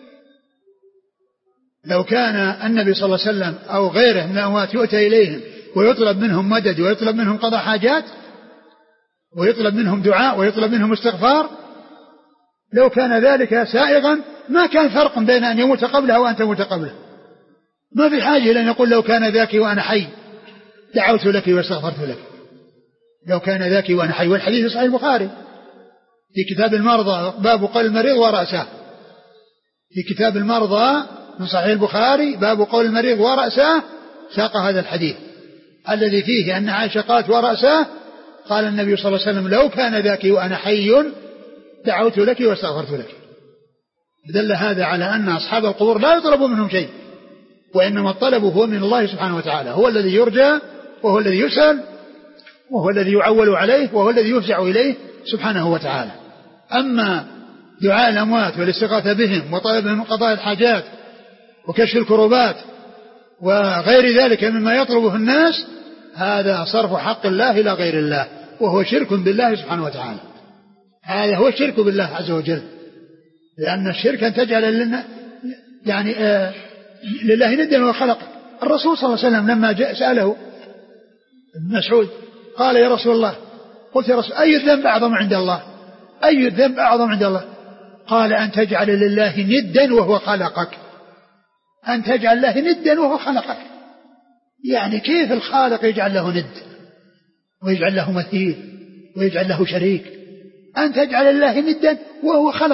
لو كان النبي صلى الله عليه وسلم أو غيره من الأموات يؤتى إليهم ويطلب منهم مدد ويطلب منهم قضاء حاجات ويطلب منهم دعاء ويطلب منهم استغفار، لو كان ذلك سائغا ما كان فرق بين أن يموت قبله وأن تموت قبله. ما في حاجة لأن يقول لو كان ذاك وأنا حي دعوت لك واستغفرت لك. لو كان ذاك وأنا حي. والحديث صحيح البخاري في كتاب المرضى باب قول المريض ورأسه، في كتاب المرضى من صحيح البخاري باب قول المريض ورأسه ساق هذا الحديث الذي فيه أن عائشة قالت ورأسه قال النبي صلى الله عليه وسلم لو كان ذاك وأنا حي دعوت لك واستغفرت لك. دل هذا على أن أصحاب القبور لا يطلب منهم شيء، وإنما الطلب هو من الله سبحانه وتعالى، هو الذي يرجى وهو الذي يسأل وهو الذي يعول عليه وهو الذي يفزع إليه سبحانه وتعالى. أما دعاء الأموات والاستغاثة بهم وطلب منهم قضاء الحاجات وكشف الكروبات وغير ذلك مما يطلبه الناس هذا صرف حق الله إلى غير الله، وهو شرك بالله سبحانه وتعالى. هذا هو الشرك بالله عز وجل، لأن الشرك أن تجعل لنا يعني آه لله ندا وخلق. الرسول صلى الله عليه وسلم لما جاء سأله ابن مسعود قال يا رسول الله، قلت يا رسول أي الذنب أعظم عند الله؟ أي الذنب أعظم عند الله؟ قال أن تجعل لله ندا وهو خلقك. أن تجعل له ندا وهو خلقك، يعني كيف الخالق يجعل له ند ويجعل له مثيل ويجعل له شريك؟ أن تجعل الله ندا وهو خلقك،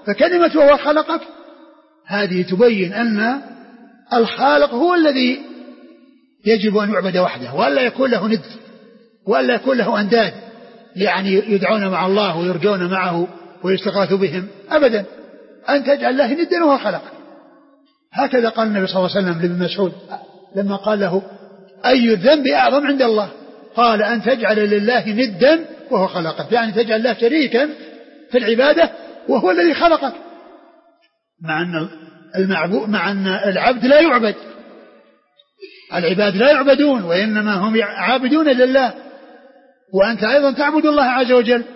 فكلمة وهو خلقك هذه تبين أن الخالق هو الذي يجب أن يعبد وحده، وألا يكون له ند، وألا يكون له أنداد يعني يدعون مع الله ويرجون معه ويستغاث بهم أبدا، أن تجعل الله ندا وهو خلقك. هكذا قال النبي صلى الله عليه وسلم لابن مسعود لما قال له أي الذنب أعظم عند الله؟ قال أن تجعل لله ندا وهو خلقك، يعني تجعل الله شريكا في العبادة وهو الذي خلقك، مع أن المعبود مع أن العبد لا يعبد، العباد لا يعبدون وإنما هم عابدون لله، وأنت أيضا تعبد الله عز وجل،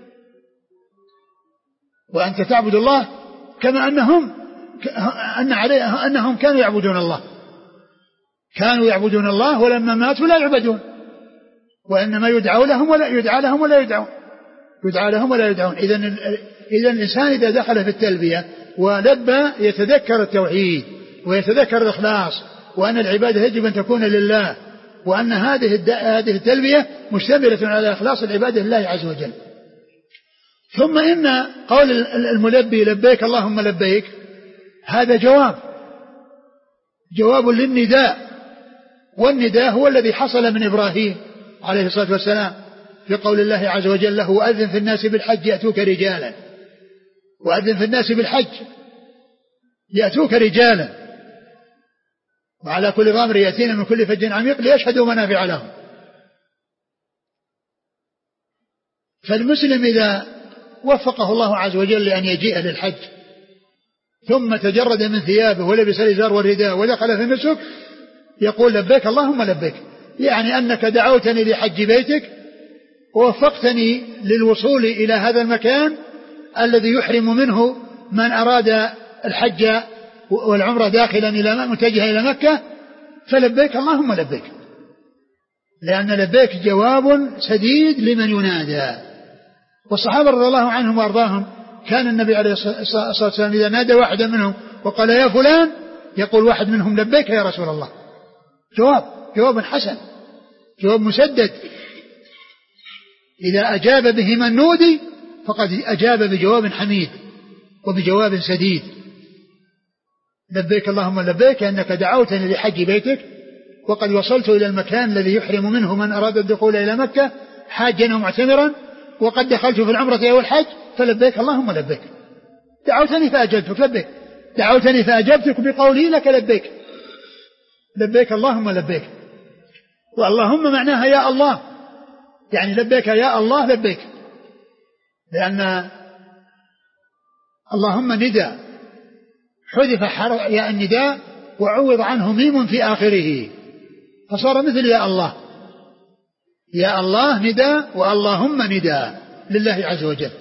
وأنت تعبد الله كما أنهم أن عليه أنهم كانوا يعبدون الله، كانوا يعبدون الله ولما ماتوا لا يعبدون، وإنما يدعى لهم ولا يدعى لهم ولا يدعون يدعى لهم ولا يدعون. إذن إذن الإنسان إذا دخل في التلبية ولبى يتذكر التوحيد ويتذكر الإخلاص، وأن العبادة يجب أن تكون لله، وأن هذه هذه التلبية مشتملة على إخلاص العبادة لله عز وجل. ثم إن قول الملبي لبيك اللهم لبيك هذا جواب جواب للنداء، والنداء هو الذي حصل من إبراهيم عليه الصلاة والسلام في قول الله عز وجل له وأذن في الناس بالحج يأتوك رجالا، وأذن في الناس بالحج يأتوك رجالا وعلى كل ضامر يأتين من كل فج عميق ليشهدوا منافع لهم. فالمسلم إذا وفقه الله عز وجل لأن يجيء للحج ثم تجرد من ثيابه ولبس الإزار والرداء ودخل في النسك يقول لبيك اللهم لبيك، يعني أنك دعوتني لحج بيتك ووفقتني للوصول إلى هذا المكان الذي يحرم منه من أراد الحج والعمرة داخلا إلى متجها إلى مكة، فلبيك اللهم لبيك، لأن لبيك جواب سديد لمن ينادى. والصحابة رضي الله عنهم وأرضاهم كان النبي عليه الصلاة والسلام إذا نادى واحدا منهم وقال يا فلان يقول واحد منهم لبيك يا رسول الله، جواب جواب حسن، جواب مسدد، إذا أجاب به من نودي فقد أجاب بجواب حميد وبجواب سديد. لبيك اللهم لبيك أنك دعوتني لحج بيتك وقد وصلت إلى المكان الذي يحرم منه من أراد الدخول إلى مكة حاجا ومعتمرا، وقد دخلت في العمرة والحج، فلبيك اللهم لبيك، دعوتني فأجبتك لبيك، دعوتني فأجبتك بقولي لك لبيك، لبيك اللهم لبيك. واللهم معناها يا الله، يعني لبيك يا الله لبيك، لأن اللهم نداء حذف يا النداء وعوض عنه ميم في آخره فصار مثل يا الله، يا الله نداء واللهم نداء لله عز وجل،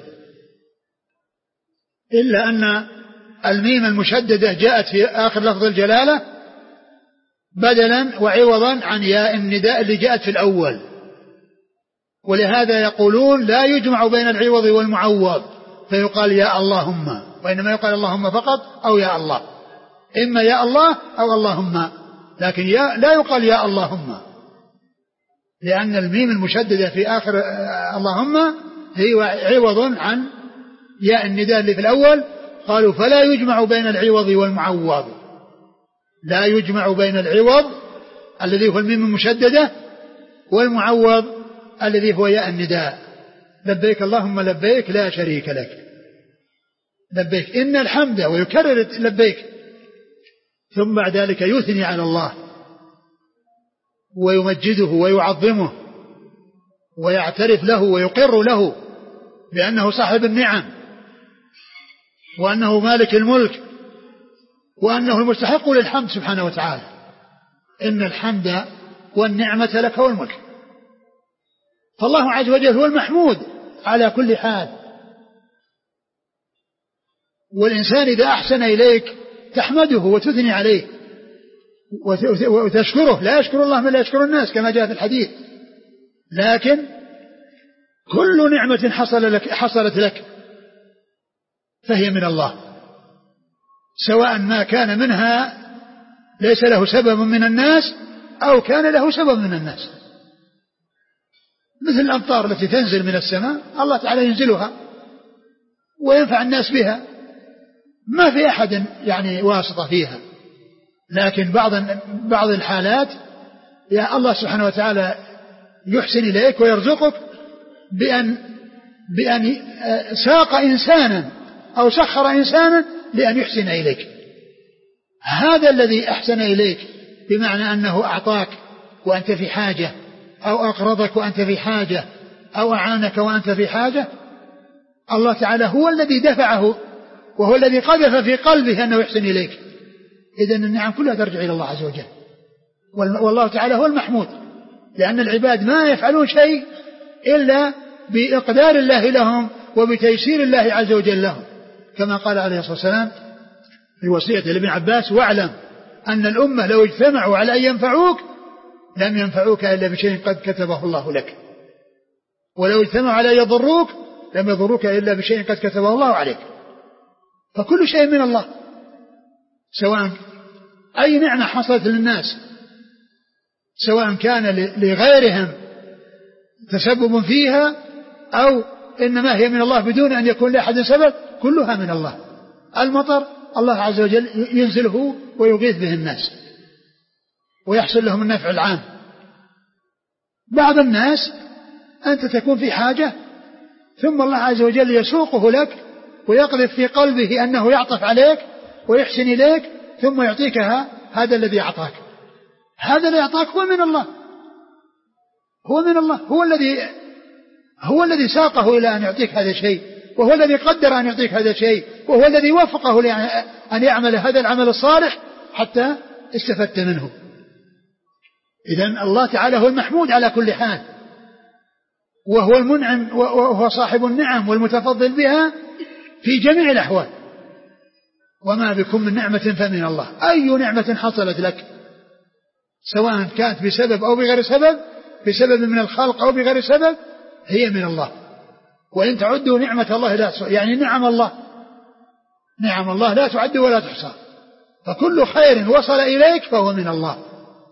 إلا أن الميم المشددة جاءت في آخر لفظ الجلالة بدلا وعوضا عن ياء النداء اللي جاءت في الأول، ولهذا يقولون لا يجمع بين العوض والمعوض فيقال يا اللهم، وإنما يقال اللهم فقط أو يا الله، إما يا الله أو اللهم، لكن يا لا يقال يا اللهم، لأن الميم المشددة في آخر اللهم هي عوض عن ياء النداء اللي في الأول، قالوا فلا يجمع بين العوض والمعوض، لا يجمع بين العوض الذي هو الميم المشددة والمعوض الذي هو ياء النداء. لبيك اللهم لبيك لا شريك لك، لبيك إن الحمد، ويكرر لبيك، ثم بعد ذلك يثني على الله ويمجده ويعظمه ويعترف له ويقر له بأنه صاحب النعم وأنه مالك الملك وأنه المستحق للحمد سبحانه وتعالى، إن الحمد والنعمة لك والملك. فالله عز وجل هو المحمود على كل حال، والإنسان إذا أحسن إليك تحمده وتثني عليه وتشكره، لا يشكر الله من لا يشكر الناس كما جاء في الحديث، لكن كل نعمة حصل لك حصلت لك فهي من الله، سواء ما كان منها ليس له سبب من الناس أو كان له سبب من الناس، مثل الأمطار التي تنزل من السماء الله تعالى ينزلها وينفع الناس بها، ما في أحد يعني واسطة فيها. لكن بعض بعض الحالات يا الله سبحانه وتعالى يحسن إليك ويرزقك بأن بأن ساق إنسانا أو سخر إنسانا لأن يحسن إليك. هذا الذي أحسن إليك بمعنى أنه أعطاك وأنت في حاجة، أو أقرضك وأنت في حاجة، أو أعانك وأنت في حاجة، الله تعالى هو الذي دفعه وهو الذي قذف في قلبه أنه يحسن إليك. إذن النعم كلها ترجع إلى الله عز وجل، والله تعالى هو المحمود، لأن العباد ما يفعلون شيء إلا بإقدار الله لهم وبتيسير الله عز وجل لهم، كما قال عليه الصلاة والسلام في وصية لابن عباس: واعلم أن الأمة لو اجتمعوا على أن ينفعوك لم ينفعوك إلا بشيء قد كتبه الله لك، ولو اجتمعوا على أن يضروك لم يضروك إلا بشيء قد كتبه الله عليك. فكل شيء من الله، سواء أي نعمة حصلت للناس، سواء كان لغيرهم تسبب فيها أو إنما هي من الله بدون أن يكون لأحد سبب، كلها من الله. المطر الله عز وجل ينزله ويغيث به الناس ويحصل لهم النفع العام. بعض الناس أنت تكون في حاجة ثم الله عز وجل يسوقه لك ويقذف في قلبه أنه يعطف عليك ويحسن إليك ثم يعطيك هذا الذي أعطاك. هذا الذي أعطاك هو من الله، هو من الله، هو الذي هو الذي ساقه إلى أن يعطيك هذا الشيء، وهو الذي قدر أن يعطيك هذا الشيء، وهو الذي وفقه لأن يعمل هذا العمل الصالح حتى استفدت منه. إذن الله تعالى هو المحمود على كل حال، وهو المنعم وهو صاحب النعم والمتفضل بها في جميع الأحوال. وما بكم من نعمة فمن الله. أي نعمة حصلت لك سواء كانت بسبب أو بغير سبب، بسبب من الخلق أو بغير سبب، هي من الله. وإن تعدوا نعمة الله لا تحصى، يعني نعم الله نعم الله لا تعد ولا تحصى. فكل خير وصل إليك فهو من الله،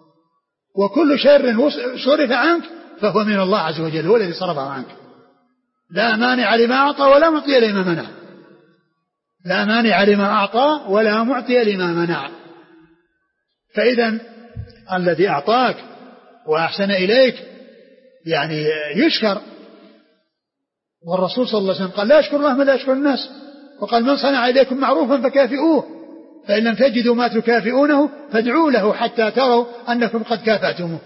وكل شر صرف عنك فهو من الله عز وجل، هو الذي صرفه عنك. لا مانع لما أعطى ولا معطي لما منع، لا مانع لما أعطى ولا معطي لما منع. فإذا الذي أعطاك وأحسن إليك يعني يشكر. والرسول صلى الله عليه وسلم قال: لا يشكر الله من لا يشكر الناس. وقال: من صنع إليكم معروفا فكافئوه، فإن لم تجدوا ما تكافئونه فادعوا له حتى تروا أنكم قد كافأتموه.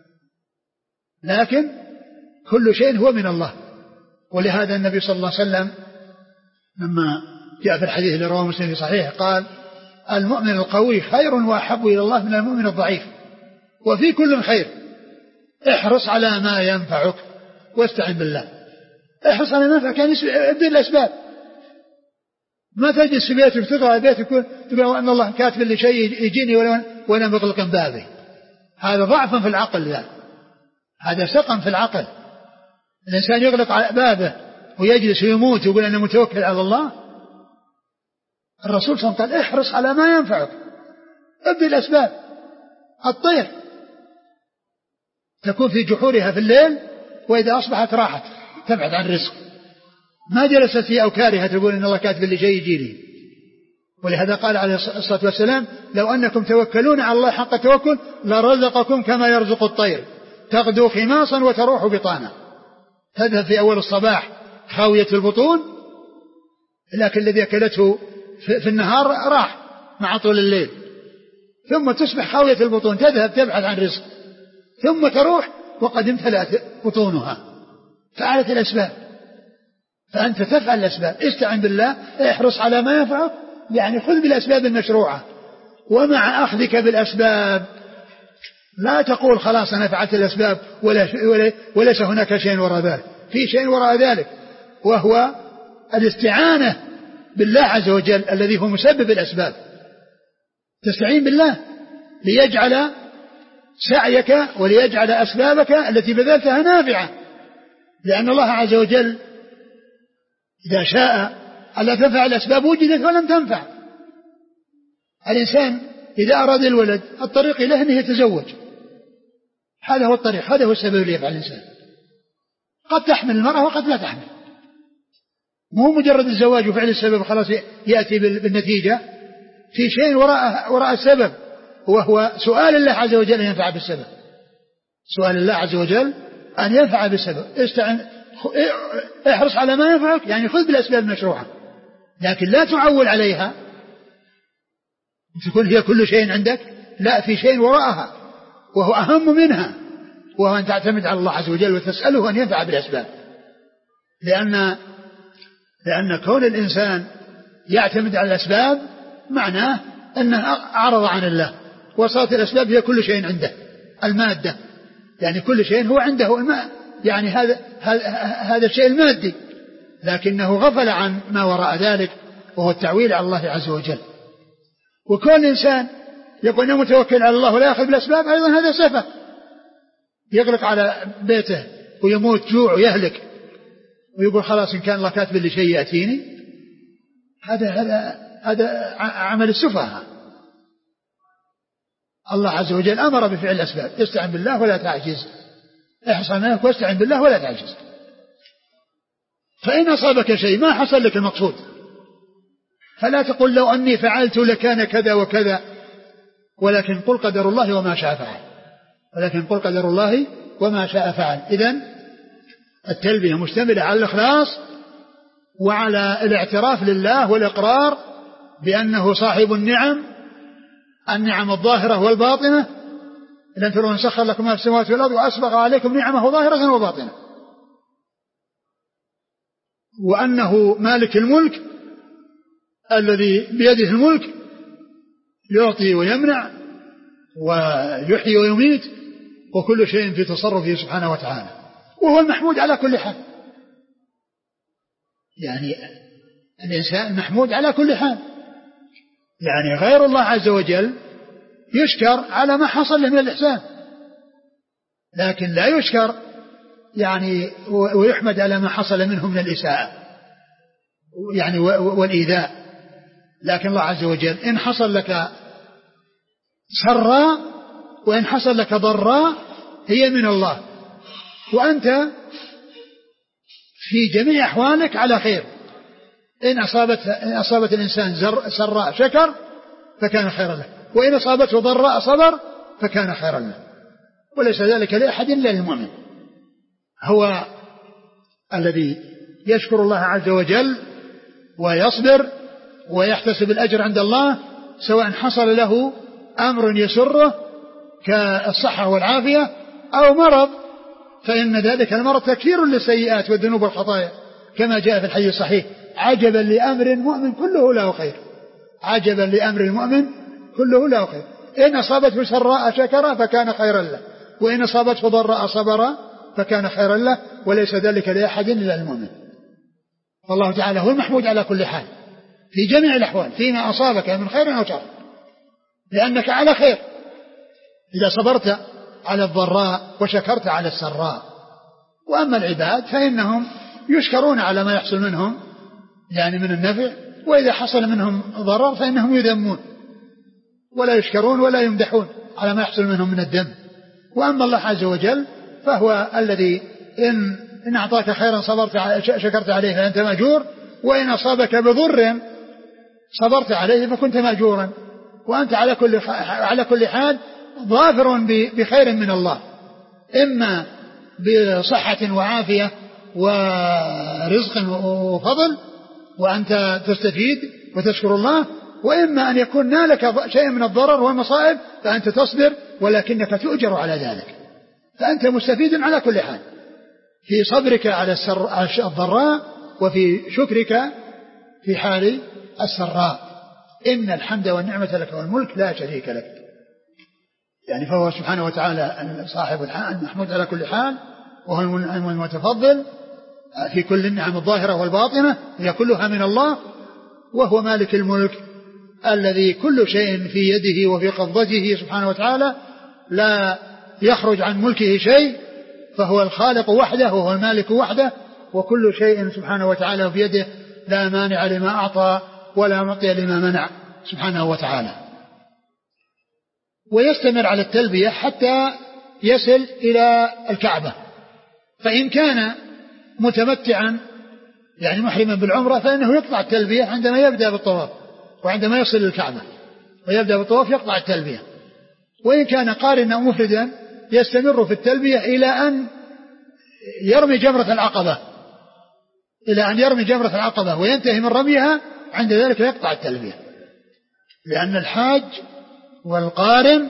لكن كل شيء هو من الله. ولهذا النبي صلى الله عليه وسلم لما جاء في الحديث اللي رواه مسلم في صحيح قال: المؤمن القوي خير وأحب إلى الله من المؤمن الضعيف، وفي كل خير، احرص على ما ينفعك واستعن بالله. احرص على ما ينفعك يعني ابدأ الأسباب. ما تجلس في بيتك تقرأ بيتك تقول أن الله كاتب لي شيء يجيني وأنا مغلق بابي. هذا ضعف في العقل، لا هذا سقم في العقل. الإنسان يغلق بابه ويجلس ويموت ويقول أنا متوكل على الله. الرسول صلى الله عليه وسلم قال: احرص على ما ينفعك، ابدأ الأسباب. الطير تكون في جحورها في الليل وإذا أصبحت راحت تبعد عن الرزق، ما جلست في أوكارها تقول إن الله كاتب لي شيء يجيني. ولهذا قال عليه الصلاة والسلام: لو أنكم توكلون على الله حق توكل لرزقكم كما يرزق الطير تغدو خماصا وتروح بطانا. تذهب في أول الصباح خاوية البطون، لكن الذي أكلته في النهار راح مع طول الليل، ثم تصبح خاوية البطون تذهب تبحث عن رزق، ثم تروح وقد امتلأت بطونها. فعلت الأسباب. فأنت تفعل الأسباب، استعن بالله، احرص على ما ينفعك، يعني خذ بالأسباب المشروعة. ومع أخذك بالأسباب لا تقول خلاص أنا فعلت الأسباب وليس هناك شيء وراء ذلك. في شيء وراء ذلك، وهو الاستعانة بالله عز وجل الذي هو مسبب الأسباب. تستعين بالله ليجعل سعيك وليجعل أسبابك التي بذلتها نافعة، لأن الله عز وجل إذا شاء ألا تنفع الأسباب وجدت ولم تنفع. الإنسان إذا أراد الولد الطريق إليه أنه يتزوج، هذا هو الطريق، هذا هو السبب اللي يفعل الإنسان. قد تحمل المرأة وقد لا تحمل، مو مجرد الزواج وفعل السبب خلاص يأتي بالنتيجة، في شيء وراء وراء السبب، وهو سؤال الله عز وجل أن ينفع بالسبب. سؤال الله عز وجل أن ينفع بالسبب. استعن احرص على ما ينفعك، يعني خذ بالأسباب المشروعة، لكن لا تعول عليها تكون هي كل شيء عندك، لا، في شيء وراءها وهو أهم منها، وهو أن تعتمد على الله عز وجل وتسأله أن ينفع بالأسباب. لأن لأن كون الإنسان يعتمد على الأسباب معناه أنه أعرض عن الله، وصارت الأسباب هي كل شيء عنده، المادة، يعني كل شيء هو عنده الماء، يعني هذا هذا الشيء المادي، لكنه غفل عن ما وراء ذلك وهو التعويل على الله عز وجل. وكون الإنسان يقول أنه متوكل على الله ولا يأخذ بالأسباب أيضا هذا سفه، يغلق على بيته ويموت جوع ويهلك ويقول خلاص إن كان الله كاتب لي شيء يأتيني، هذا هذا هذا عمل السفهاء. الله عز وجل أمر بفعل الأسباب، استعن بالله ولا تعجز، احصل منك واستعن بالله ولا تعجز. فإن أصابك شيء ما حصل لك المقصود فلا تقل لو أني فعلت لكان كذا وكذا، ولكن قل قدر الله وما شاء فعل، ولكن قل قدر الله وما شاء فعل. إذن التلبية مشتملة على الإخلاص وعلى الاعتراف لله والإقرار بأنه صاحب النعم، النعم الظاهرة والباطنة، لن ترون سخر لكم ما في السماوات والأرض وأسبغ عليكم نعمه ظاهرة وباطنة، وأنه مالك الملك الذي بيده الملك يعطي ويمنع ويحيي ويميت، وكل شيء في تصرفه سبحانه وتعالى، وهو المحمود على كل حال. يعني الإنسان محمود على كل حال، يعني غير الله عز وجل يشكر على ما حصل له من الإحسان، لكن لا يشكر يعني ويحمد على ما حصل منه من الإساءة يعني والإيذاء. لكن الله عز وجل إن حصل لك سراء وإن حصل لك ضراء هي من الله، وأنت في جميع أحوالك على خير. إن أصابت, إن أصابت الإنسان سراء شكر فكان خيرا له، وإن أصابته ضراء صبر فكان خيرا له، وليس ذلك لأحد إلا للمؤمن. هو الذي يشكر الله عز وجل ويصبر ويحتسب الأجر عند الله، سواء حصل له أمر يسره كالصحة والعافية أو مرض، فإن ذلك المرض تكفير للسيئات والذنوب والخطايا، كما جاء في الحديث الصحيح: عجبا لأمر المؤمن كله له خير، عجبا لأمر المؤمن كله له خير، إن أصابته سراء شكر فكان خيرا له، وإن أصابته ضراء صبر فكان خيرا له، وليس ذلك لأحد إلا المؤمن. فالله تعالى هو المحمود على كل حال في جميع الأحوال فيما أصابك من خير أو شر، لأنك على خير إذا صبرت على الضراء وشكرت على السراء. وأما العباد فإنهم يشكرون على ما يحصل منهم يعني من النفع، وإذا حصل منهم ضرر فإنهم يذمون ولا يشكرون ولا يمدحون على ما يحصل منهم من الذم. وأما الله عز وجل فهو الذي إن, إن أعطاك خيرا صبرت شكرت عليه فأنت مأجور، وإن أصابك بضر صبرت عليه فكنت مأجورا، وأنت على كل على كل حال ظافر بخير من الله، إما بصحة وعافية ورزق وفضل وأنت تستفيد وتشكر الله، وإما أن يكون نالك شيء من الضرر والمصائب فأنت تصبر ولكنك تؤجر على ذلك، فأنت مستفيد على كل حال في صبرك على الضراء وفي شكرك في حال السراء. إن الحمد والنعمة لك والملك لا شريك لك، يعني فهو سبحانه وتعالى صاحب الحال المحمود على كل حال، وهو المتفضل في كل النعم الظاهرة والباطنة هي كلها من الله، وهو مالك الملك الذي كل شيء في يده وفي قبضته سبحانه وتعالى، لا يخرج عن ملكه شيء، فهو الخالق وحده وهو المالك وحده، وكل شيء سبحانه وتعالى في يده، لا مانع لما أعطى ولا معطي لما منع سبحانه وتعالى. ويستمر على التلبية حتى يصل إلى الكعبة، فإن كان متمتعا يعني محرما بالعمرة فإنه يقطع التلبية عندما يبدأ بالطواف، وعندما يصل للكعبة ويبدأ بالطواف يقطع التلبية. وإن كان قارنا مفردا يستمر في التلبية إلى أن يرمي جمرة العقبة إلى أن يرمي جمرة العقبة وينتهي من رميها، عند ذلك يقطع التلبية، لأن الحاج والقارن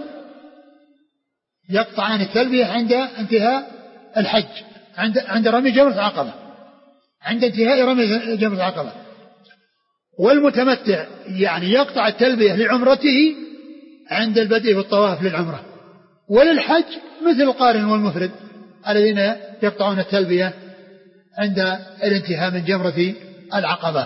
يقطعان التلبية عند انتهاء الحج، عند عند رمي جمرة العقبة، عند انتهاء رمي جمرة العقبة. والمتمتع يعني يقطع التلبية لعمرته عند البدء بالطواف للعمرة. وللحج مثل القارن والمفرد الذين يقطعون التلبية عند الانتهاء من جمرة العقبة.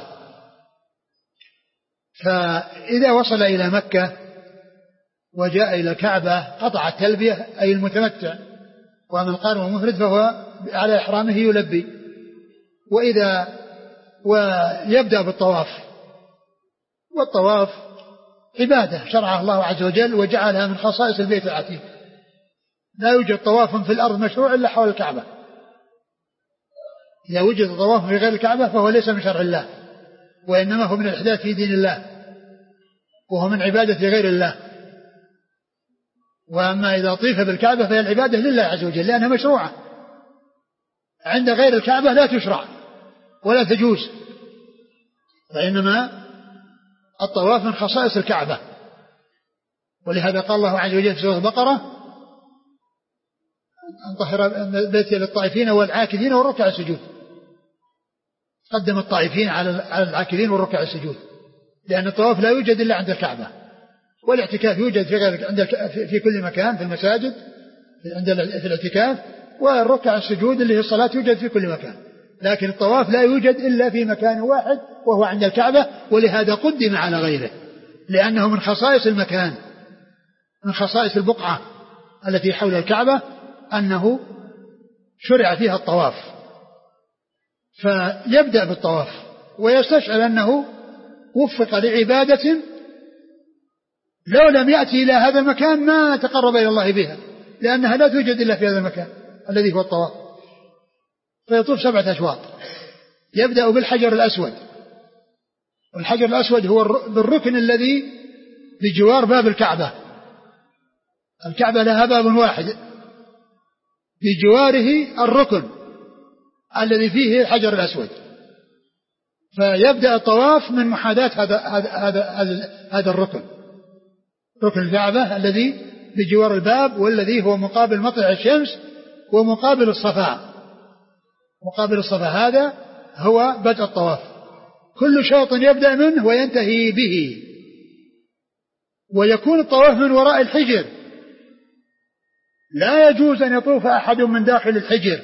فإذا وصل إلى مكة وجاء إلى الكعبة قطع التلبية أي المتمتع، وأما القارن والمفرد فهو على إحرامه يلبي. وإذا ويبدأ بالطواف، والطواف عبادة شرعها الله عز وجل وجعلها من خصائص البيت العتيق. لا يوجد طواف في الأرض مشروع إلا حول الكعبة. إذا وجد طواف في غير الكعبة فهو ليس من شرع الله، وإنما هو من الإحداث في دين الله، وهو من عبادة غير الله. وأما إذا طيف بالكعبة فهي العبادة لله عز وجل لأنها مشروعة. عند غير الكعبة لا تشرع ولا تجوز، فإنما الطواف من خصائص الكعبة. ولهذا قال الله عز وجل في سورة البقرة: أن طهر بيتي للطائفين والعاكفين والركع السجود. قدم الطائفين على العاكفين والركع السجود، لأن الطواف لا يوجد إلا عند الكعبة، والاعتكاف يوجد في غير عند في كل مكان في المساجد عند في الاعتكاف، والركع السجود اللي هي الصلاة يوجد في كل مكان، لكن الطواف لا يوجد إلا في مكان واحد وهو عند الكعبة. ولهذا قدم على غيره لأنه من خصائص المكان، من خصائص البقعة التي حول الكعبة أنه شرع فيها الطواف. فيبدأ بالطواف ويستشعر أنه وفق لعبادة لو لم يأتي إلى هذا المكان ما تقرب إلى الله بها، لأنها لا توجد إلا في هذا المكان الذي هو الطواف. فيطوف سبعة أشواط. يبدأ بالحجر الأسود، والحجر الأسود هو بالركن الذي بجوار باب الكعبة. الكعبة لها باب واحد، بجواره الركن الذي فيه الحجر الأسود. فيبدأ الطواف من محاذاة هذا هذا هذا هذا الركن، ركن الكعبة الذي بجوار الباب، والذي هو مقابل مطلع الشمس ومقابل الصفا. مقابل الصفا هذا هو بدء الطواف. كل شوط يبدأ منه وينتهي به، ويكون الطواف من وراء الحجر. لا يجوز أن يطوف أحد من داخل الحجر،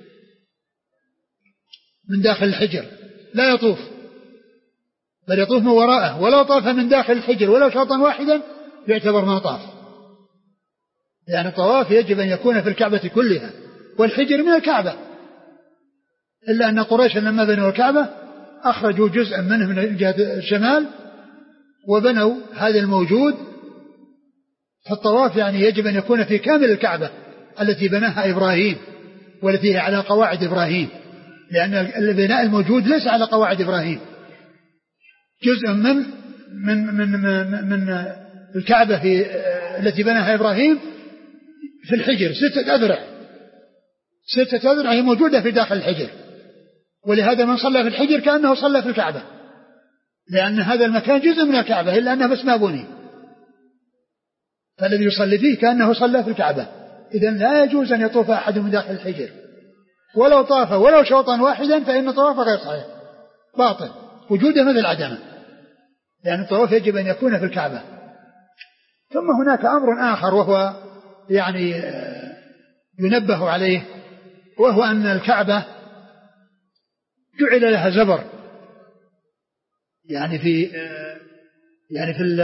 من داخل الحجر لا يطوف، بل يطوف من وراءه. ولو طاف من داخل الحجر ولو شوطا واحدا يعتبر ما طاف، لأن يعني الطواف يجب أن يكون في الكعبة كلها، والحجر من الكعبة، إلا أن قريش لما بنوا الكعبة أخرجوا جزءا منه من جهة الشمال وبنوا هذا الموجود. فالطواف يعني يجب أن يكون في كامل الكعبة التي بناها إبراهيم والتي هي على قواعد إبراهيم، لأن البناء الموجود ليس على قواعد إبراهيم. جزء من من من من, من الكعبة في التي بناها إبراهيم في الحجر ستة أذرع، ستة أذرع هي موجودة في داخل الحجر. ولهذا من صلى في الحجر كأنه صلى في الكعبة، لأن هذا المكان جزء من الكعبة إلا أنه بس ما بني، فالذي يصلي فيه كأنه صلى في الكعبة. إذن لا يجوز أن يطوف أحد من داخل الحجر، ولو طاف ولو شوطا واحدا فإن طوافه غير صحيح باطل، وجوده مثل عدمه، لأن الطواف يجب أن يكون في الكعبة. ثم هناك أمر آخر وهو يعني ينبه عليه، وهو أن الكعبة جعل لها زبر، يعني في يعني في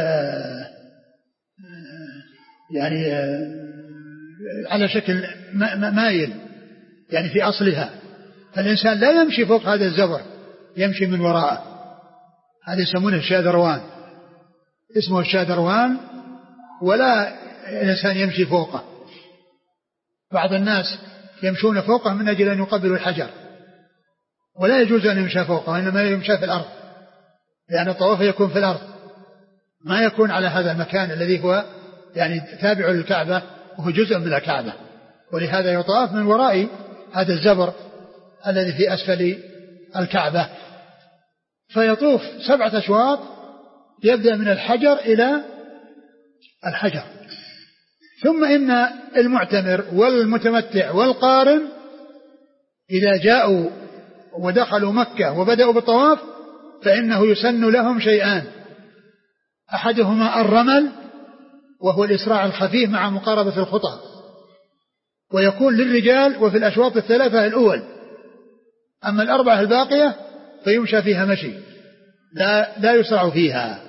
يعني على شكل مايل، يعني في أصلها. فالإنسان لا يمشي فوق هذا الزبر، يمشي من وراءه. هذا يسمونه الشادروان، اسمه الشادروان، ولا الإنسان يمشي فوقه. بعض الناس يمشون فوقه من أجل أن يقبلوا الحجر، ولا يجوز أن يمشى فوقه، إنما يمشى في الأرض، لأن الطواف يكون في الأرض ما يكون على هذا المكان الذي هو يعني تابع للكعبة وهو جزء من الكعبة. ولهذا يطاف من وراء هذا الزبر الذي في أسفل الكعبة. فيطوف سبعة أشواط، يبدأ من الحجر إلى الحجر. ثم إن المعتمر والمتمتع والقارن إذا جاءوا ودخلوا مكة وبدأوا بالطواف فإنه يسن لهم شيئان: أحدهما الرمل، وهو الإسراع الخفيف مع مقاربة الخطى، ويكون للرجال وفي الأشواط الثلاثة الأول. أما الأربعة الباقية فيمشى فيها مشي، لا, لا يسرع فيها.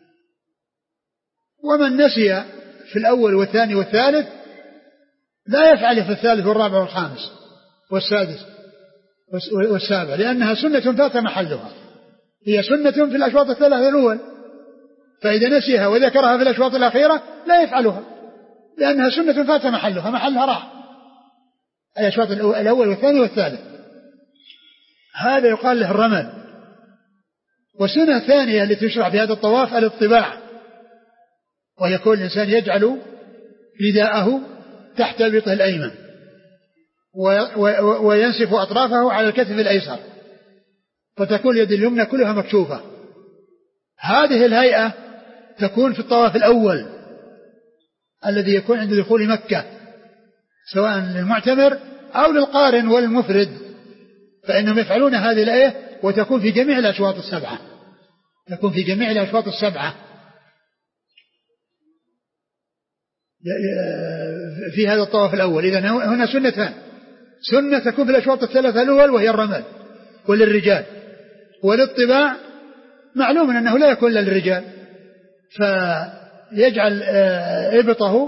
ومن نسي في الأول والثاني والثالث لا يفعل في الثالث والرابع والخامس والسادس والسابع، لأنها سنة فات محلها، هي سنة في الأشواط الثلاثة الأول، فإذا نسيها وذكرها في الأشواط الأخيرة لا يفعلها، لأنها سنة فات محلها، محلها راح الأشواط الأول والثاني والثالث. هذا يقال له الرمل. والسنة الثانية التي تشرع في هذا الطواف الاطباع، ويكون الإنسان يجعل رداءه تحت البطء الأيمن وينسف أطرافه على الكتف الأيسر، فتكون اليد اليمنى كلها مكشوفة. هذه الهيئة تكون في الطواف الأول الذي يكون عند دخول مكة، سواء للمعتمر أو للقارن والمفرد، فإنهم يفعلون هذه الآية، وتكون في جميع الأشواط السبعة، تكون في جميع الأشواط السبعة في هذا الطواف الأول. إذن هنا سنتان: سنة تكون في الأشواط الثلاثة الأول وهي الرمل وللرجال، والاطباع معلوم أنه لا يكون للرجال، فيجعل إبطه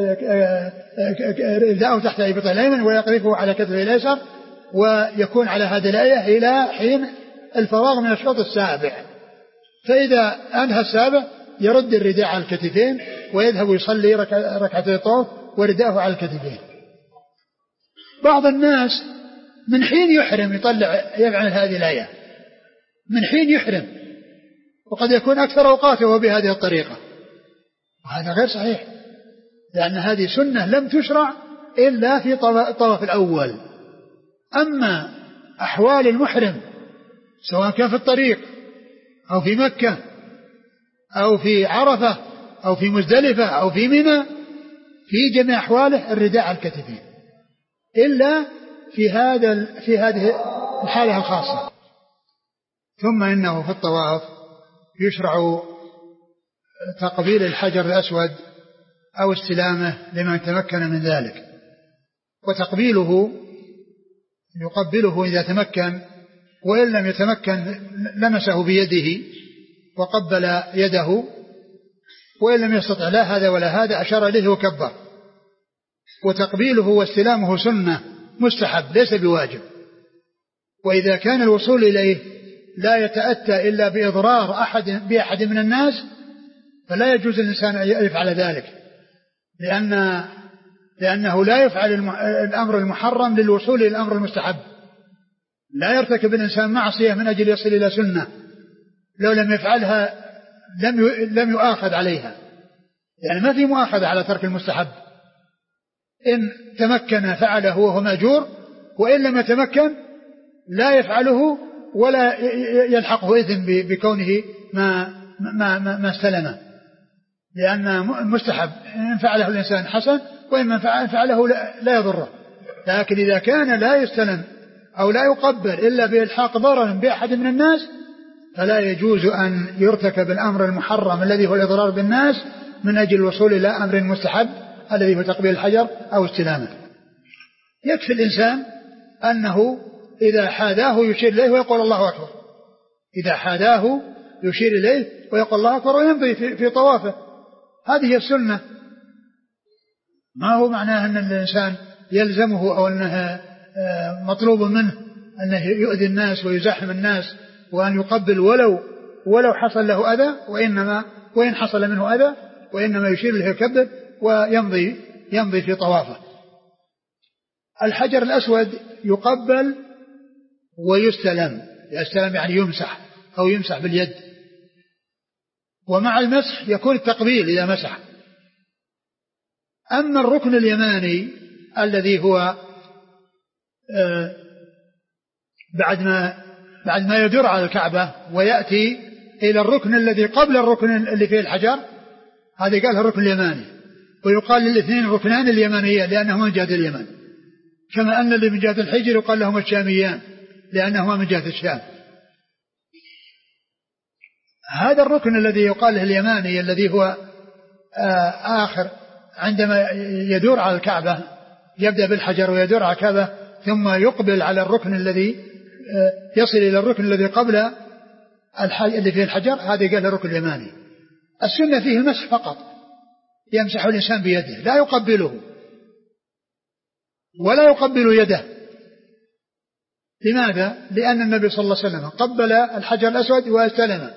رداءه تحت إبطه الأيمن ويقذفه على كتفه الأيسر، ويكون على هذه الآية إلى حين الفراغ من الشوط السابع. فإذا أنهى السابع يرد الرداء على الكتفين ويذهب يصلي ركعتي الطواف ورداءه على الكتفين. بعض الناس من حين يحرم يطلع يفعل هذه الآية، من حين يحرم، وقد يكون أكثر أوقاته بهذه الطريقة، وهذا غير صحيح، لأن هذه سنة لم تشرع إلا في الطواف الأول. أما أحوال المحرم سواء كان في الطريق أو في مكة أو في عرفة أو في مزدلفة أو في منى، في جميع أحواله الرداء على الكتفين، إلا في هذا في هذه الحالة الخاصة. ثم إنه في الطواف يشرع تقبيل الحجر الأسود أو استلامه لمن تمكن من ذلك، وتقبيله يقبله إذا تمكن، وإن لم يتمكن لمسه بيده وقبل يده، وإن لم يستطع لا هذا ولا هذا أشار إليه وكبر. وتقبيله واستلامه سنة مستحب ليس بواجب، وإذا كان الوصول إليه لا يتأتى إلا بإضرار أحد بأحد من الناس فلا يجوز الإنسان أن يفعل ذلك، لأن لأنه لا يفعل الأمر المحرم للوصول إلى الأمر المستحب. لا يرتكب الإنسان معصية من أجل يصل إلى سنة، لو لم يفعلها لم لم يؤاخذ عليها، يعني ما في مؤاخذة على ترك المستحب. إن تمكن فعله وهو مأجور، وإن لم يتمكن لا يفعله ولا يلحقه إثم بكونه ما ما ما, ما استلمه، لأن مستحب إن فعله الإنسان حسن، وإن فعله لا يضره. لكن إذا كان لا يستلم أو لا يقبل إلا بإلحاق ضرر بأحد من الناس فلا يجوز أن يرتكب الأمر المحرم الذي هو الإضرار بالناس من أجل الوصول إلى أمر مستحب الذي هو تقبيل الحجر أو استلامه. يكفي الإنسان أنه إذا حاذاه يشير إليه ويقول الله أكبر، إذا حاذاه يشير إليه ويقول الله أكبر ويمضي في, في طوافه. هذه السنة، ما هو معناه أن الإنسان يلزمه أو أنه مطلوب منه أنه يؤذي الناس ويزحم الناس وأن يقبل ولو ولو حصل له أذى، وإنما وإن حصل منه أذى وإنما يشير له يكبر ويمضي يمضي في طوافه. الحجر الأسود يقبل ويستلم، يستلم يعني يمسح أو يمسح باليد. ومع المسح يكون التقبيل إذا مسح. أما الركن اليماني الذي هو بعد ما بعد ما يدور على الكعبة ويأتي إلى الركن الذي قبل الركن اللي فيه الحجر، هذا قالها الركن اليماني. ويقال للاثنين الركنان اليمانيان لأنهما من جهة اليمن، كما أن اللي من جهة الحجر يقال لهما الشاميان لأنهما من جهة الشام. هذا الركن الذي يقال له اليماني الذي هو آخر عندما يدور على الكعبة، يبدأ بالحجر ويدور على الكعبة ثم يقبل على الركن الذي يصل إلى الركن الذي قبل اللي فيه الحجر، هذا قال الركن اليماني. السنة فيه المسح فقط، يمسح الإنسان بيده لا يقبله ولا يقبل يده. لماذا؟ لأن النبي صلى الله عليه وسلم قبل الحجر الأسود واستلمه،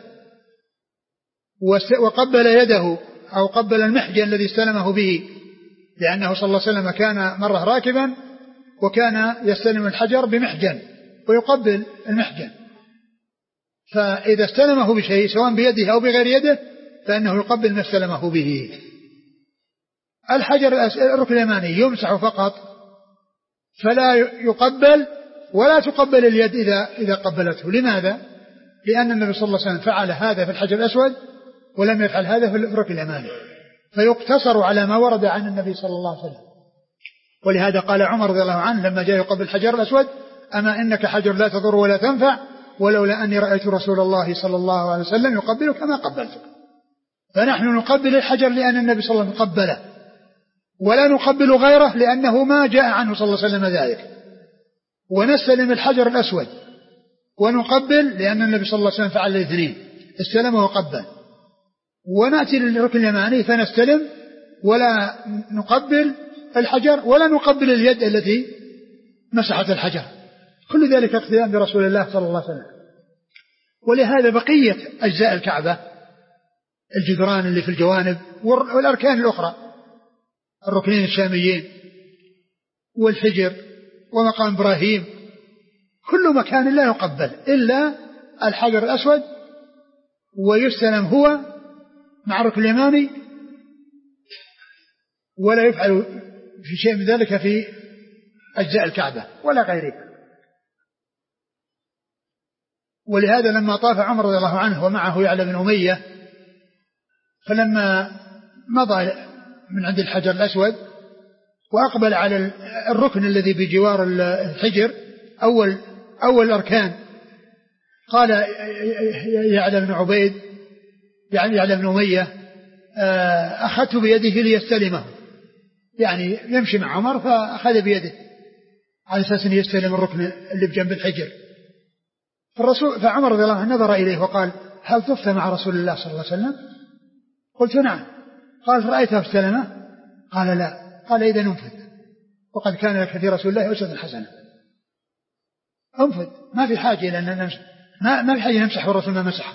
وقبل يده أو قبل المحجن الذي استلمه به، لأنه صلى الله عليه وسلم كان مرة راكبا وكان يستلم الحجر بمحجن ويقبل المحجن، فإذا استلمه بشيء سواء بيده أو بغير يده فإنه يقبل ما استلمه به. الحجر الركن اليماني يمسح فقط فلا يقبل ولا تقبل اليد إذا إذا قبلته. لماذا؟ لأن النبي صلى الله عليه وسلم فعل هذا في الحجر الأسود ولم يفعل هذا في الركن اليماني، فيقتصر على ما ورد عن النبي صلى الله عليه وسلم. ولهذا قال عمر رضي الله عنه لما جاء يقبل الحجر الأسود: أما إنك حجر لا تضر ولا تنفع، ولولا أني رأيت رسول الله صلى الله عليه وسلم يقبلك كما قبلتك. فنحن نقبل الحجر لأن النبي صلى الله عليه وسلم قبله، ولا نقبل غيره لأنه ما جاء عنه صلى الله عليه وسلم ذلك. ونستلم الحجر الأسود ونقبل لأن النبي صلى الله عليه وسلم فعل الاثنين، استلمه وقبل. ونأتي للركن اليماني فنستلم ولا نقبل الحجر ولا نقبل اليد التي مسحت الحجر، كل ذلك اقتداء برسول الله صلى الله عليه وسلم. ولهذا بقية أجزاء الكعبة، الجدران اللي في الجوانب والأركان الأخرى، الركنين الشاميين والحجر ومقام إبراهيم، كل مكان لا يقبل إلا الحجر الأسود، ويستلم هو مع الركن اليماني، ولا يفعل في شيء من ذلك في أجزاء الكعبة ولا غيره. ولهذا لما طاف عمر رضي الله عنه ومعه يعلى بن أمية، فلما مضى من عند الحجر الأسود وأقبل على الركن الذي بجوار الحجر أول أول الأركان، قال يعلى بن عبيد يعني يعلى بن أمية: أخذت بيده ليستلمه، يعني يمشي مع عمر فأخذ بيده على أساس أن يستلم الركن اللي بجنب الحجر. فالرسول فعمر رضي الله عنه نظر إليه وقال: هل طفت مع رسول الله صلى الله عليه وسلم؟ قلت: نعم. قال: رأيته استلمه؟ قال: لا. قال: إذا انفذ، وقد كان لك في رسول الله أسوة حسنة. انفذ، ما في حاجة إلى أن نمسح، ما, ما في حاجة نمسح والرسول ما مسح.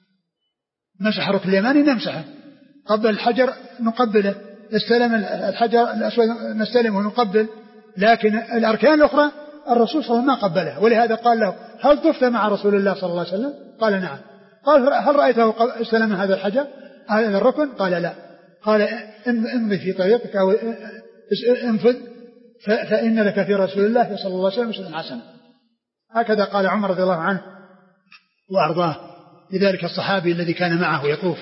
مسح الركن اليماني نمسحه، قبل الحجر نقبله، استلم الحجر الأسود نستلمه ونقبل، لكن الأركان الأخرى الرسول صلى الله عليه وسلم ما قبله. ولهذا قال له: هل طفت مع رسول الله صلى الله عليه وسلم؟ قال: نعم. قال: هل رأيته استلم هذا الحجر هذا الركن؟ قال: لا. قال: امضي في طريقك أو انفذ فإن لك في رسول الله صلى الله عليه وسلم أسوة حسنة. هكذا قال عمر رضي الله عنه وأرضاه لذلك الصحابي الذي كان معه يطوف.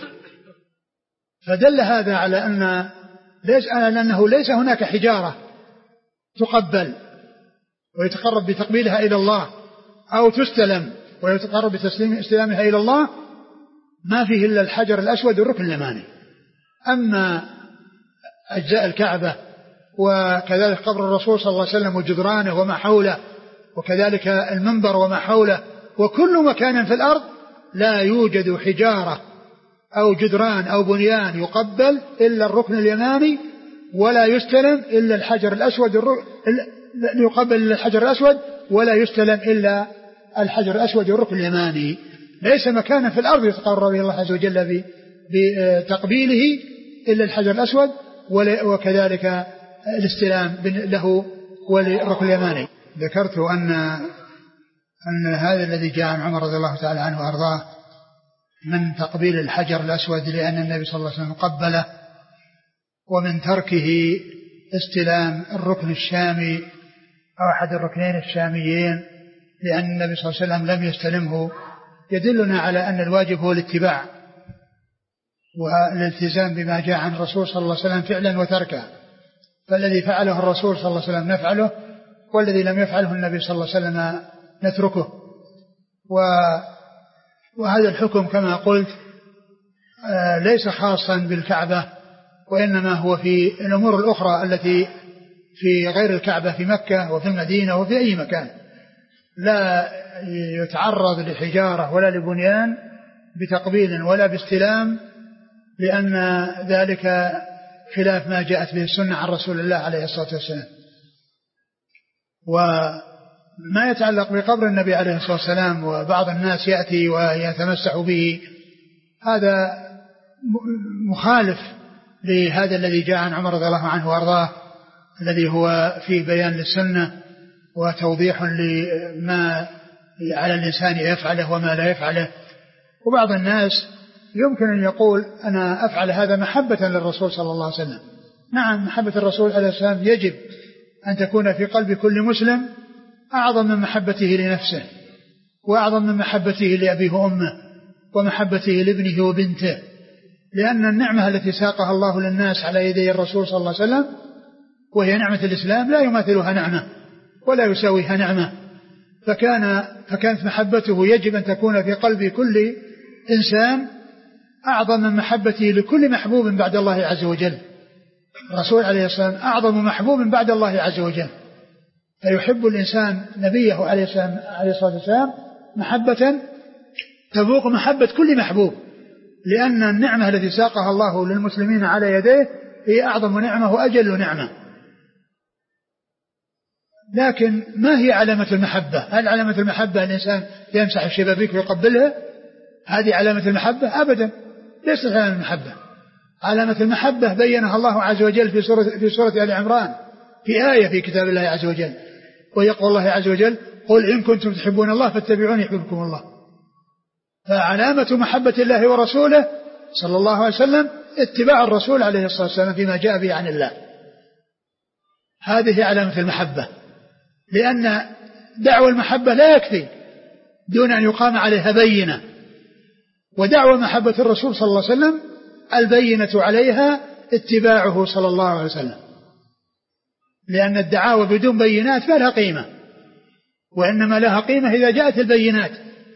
فدل هذا على أن ليس على أنه ليس هناك حجارة تقبل ويتقرب بتقبيلها إلى الله، أو تستلم ويتقرب بتسليم استلامها إلى الله، ما فيه إلا الحجر الأسود والركن اليماني. أما أجزاء الكعبة وكذلك قبر الرسول صلى الله عليه وسلم وجدرانه وما حوله، وكذلك المنبر وما حوله، وكل مكان في الأرض لا يوجد حجارة أو جدران أو بنيان يقبل إلا الركن اليماني، ولا يستلم إلا الحجر الأسود يقبل إلا الحجر الأسود ولا يستلم إلا الحجر الأسود والركن اليماني. ليس مكانا في الأرض يتقرب إلى الله عز وجل بتقبيله إلا الحجر الأسود، وكذلك الاستلام له والركن اليماني. ذكرت أن أن هذا الذي جاء عن عمر رضي الله تعالى عنه وأرضاه من تقبيل الحجر الأسود لأن النبي صلى الله عليه وسلم قبله، ومن تركه استلام الركن الشامي أو أحد الركنين الشاميين لأن النبي صلى الله عليه وسلم لم يستلمه، يدلنا على أن الواجب هو الاتباع والالتزام بما جاء عن الرسول صلى الله عليه وسلم فعلا وتركا. فالذي فعله الرسول صلى الله عليه وسلم نفعله، والذي لم يفعله النبي صلى الله عليه وسلم نتركه. وهذا الحكم كما قلت ليس خاصا بالكعبة، وإنما هو في الأمور الأخرى التي في غير الكعبة في مكة وفي المدينة وفي أي مكان لا يتعرض لحجارة ولا لبنيان بتقبيل ولا باستلام، لأن ذلك خلاف ما جاءت به السنة عن رسول الله عليه الصلاة والسلام. وما يتعلق بقبر النبي عليه الصلاة والسلام وبعض الناس يأتي ويتمسح به، هذا مخالف لهذا الذي جاء عن عمر رضي الله عنه وأرضاه الذي هو فيه بيان للسنة وتوضيح لما على الإنسان يفعله وما لا يفعله. وبعض الناس يمكن أن يقول أنا أفعل هذا محبة للرسول صلى الله عليه وسلم. نعم، محبة الرسول عليه السلام يجب أن تكون في قلب كل مسلم أعظم من محبته لنفسه، وأعظم من محبته لأبيه وأمه، ومحبته لابنه وبنته، لأن النعمة التي ساقها الله للناس على يدي الرسول صلى الله عليه وسلم وهي نعمة الإسلام لا يماثلها نعمة ولا يساويها نعمة. فكان فكانت محبته يجب أن تكون في قلب كل إنسان أعظم من محبته لكل محبوب بعد الله عز وجل. الرسول عليه السلام أعظم محبوب بعد الله عز وجل، فيحب الإنسان نبيه عليه الصلاة والسلام محبة تفوق محبة كل محبوب، لأن النعمة التي ساقها الله للمسلمين على يديه هي أعظم نعمة وأجل نعمة. لكن ما هي علامة المحبة؟ هل علامة المحبة الإنسان يمسح الشبابيك ويقبلها؟ هذه علامة المحبة؟ أبدا، ليست علامة المحبة. علامة المحبة بينها الله عز وجل في سورة, في سورة آل عمران في آية في كتاب الله عز وجل، ويقول الله عز وجل قل إن كنتم تحبون الله فاتبعوني يحببكم الله. فعلامة محبة الله ورسوله صلى الله عليه وسلم اتباع الرسول عليه الصلاة والسلام فيما جاء به عن الله. هذه علامة المحبة، لأن دعوة المحبة لا يكفي دون أن يقام عليها بينة، ودعوة محبة الرسول صلى الله عليه وسلم البينة عليها اتباعه صلى الله عليه وسلم، لأن الدعاوى بدون بينات ما لها قيمة، وإنما لها قيمة إذا جاءت البينات.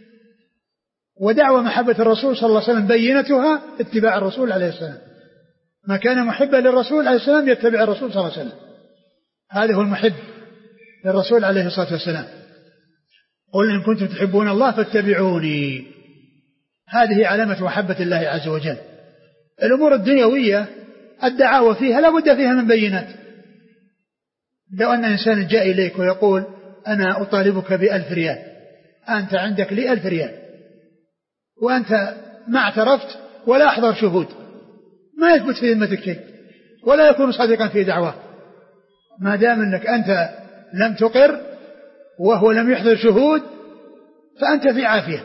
ودعوة محبة الرسول صلى الله عليه وسلم بينتها اتباع الرسول عليه السلام. ما كان محبا للرسول عليه السلام يتبع الرسول صلى الله عليه وسلم، هذا هو المحب للرسول عليه الصلاة والسلام. قل إن كنتم تحبون الله فاتبعوني، هذه علامة محبة الله عز وجل. الأمور الدنيوية الدعاوى فيها لا بد فيها من بينات. لو أن إنسان جاء إليك ويقول أنا أطالبك بألف ريال، أنت عندك لي ألف ريال، وأنت ما اعترفت ولا أحضر شهود، ما يثبت في ذمتك شيء ولا يكون صادقا في دعواه، ما دام أنك أنت لم تقر وهو لم يحضر شهود فأنت في عافية.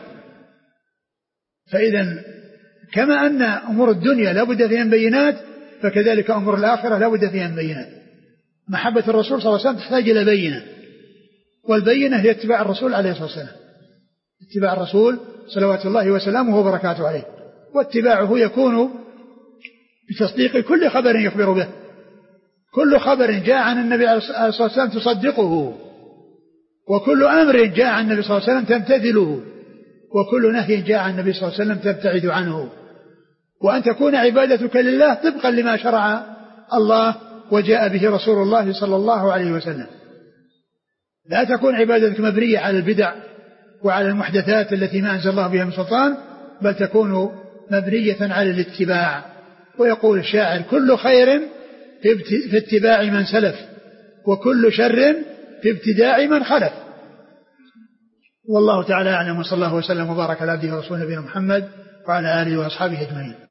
فإذا كما أن أمور الدنيا لا بد فيها من بينات، فكذلك أمور الآخرة لا بد فيها من بينات. محبة الرسول صلى الله عليه وسلم تحتاج إلى بينة، والبينة هي اتباع الرسول عليه الصلاة والسلام، اتباع الرسول صلوات الله وسلامه وبركاته عليه. واتباعه يكون بتصديق كل خبر يخبر به، كل خبر جاء عن النبي عليه الصلاة والسلام تصدقه، وكل أمر جاء عن النبي صلى الله عليه وسلم تمتثله، وكل نهي جاء عن النبي صلى الله عليه وسلم تبتعد عنه. وأن تكون عبادتك لله طبقا لما شرع الله وجاء به رسول الله صلى الله عليه وسلم. لا تكون عبادتك مبنية على البدع وعلى المحدثات التي ما أنزل الله بها من سلطان، بل تكون مبنية على الاتباع. ويقول الشاعر كل خير في اتباع من سلف، وكل شر في ابتداع من خلف. والله تعالى أعلم، وصلى الله وسلم وبارك على عبده ورسوله نبينا محمد وعلى آله وأصحابه أجمعين.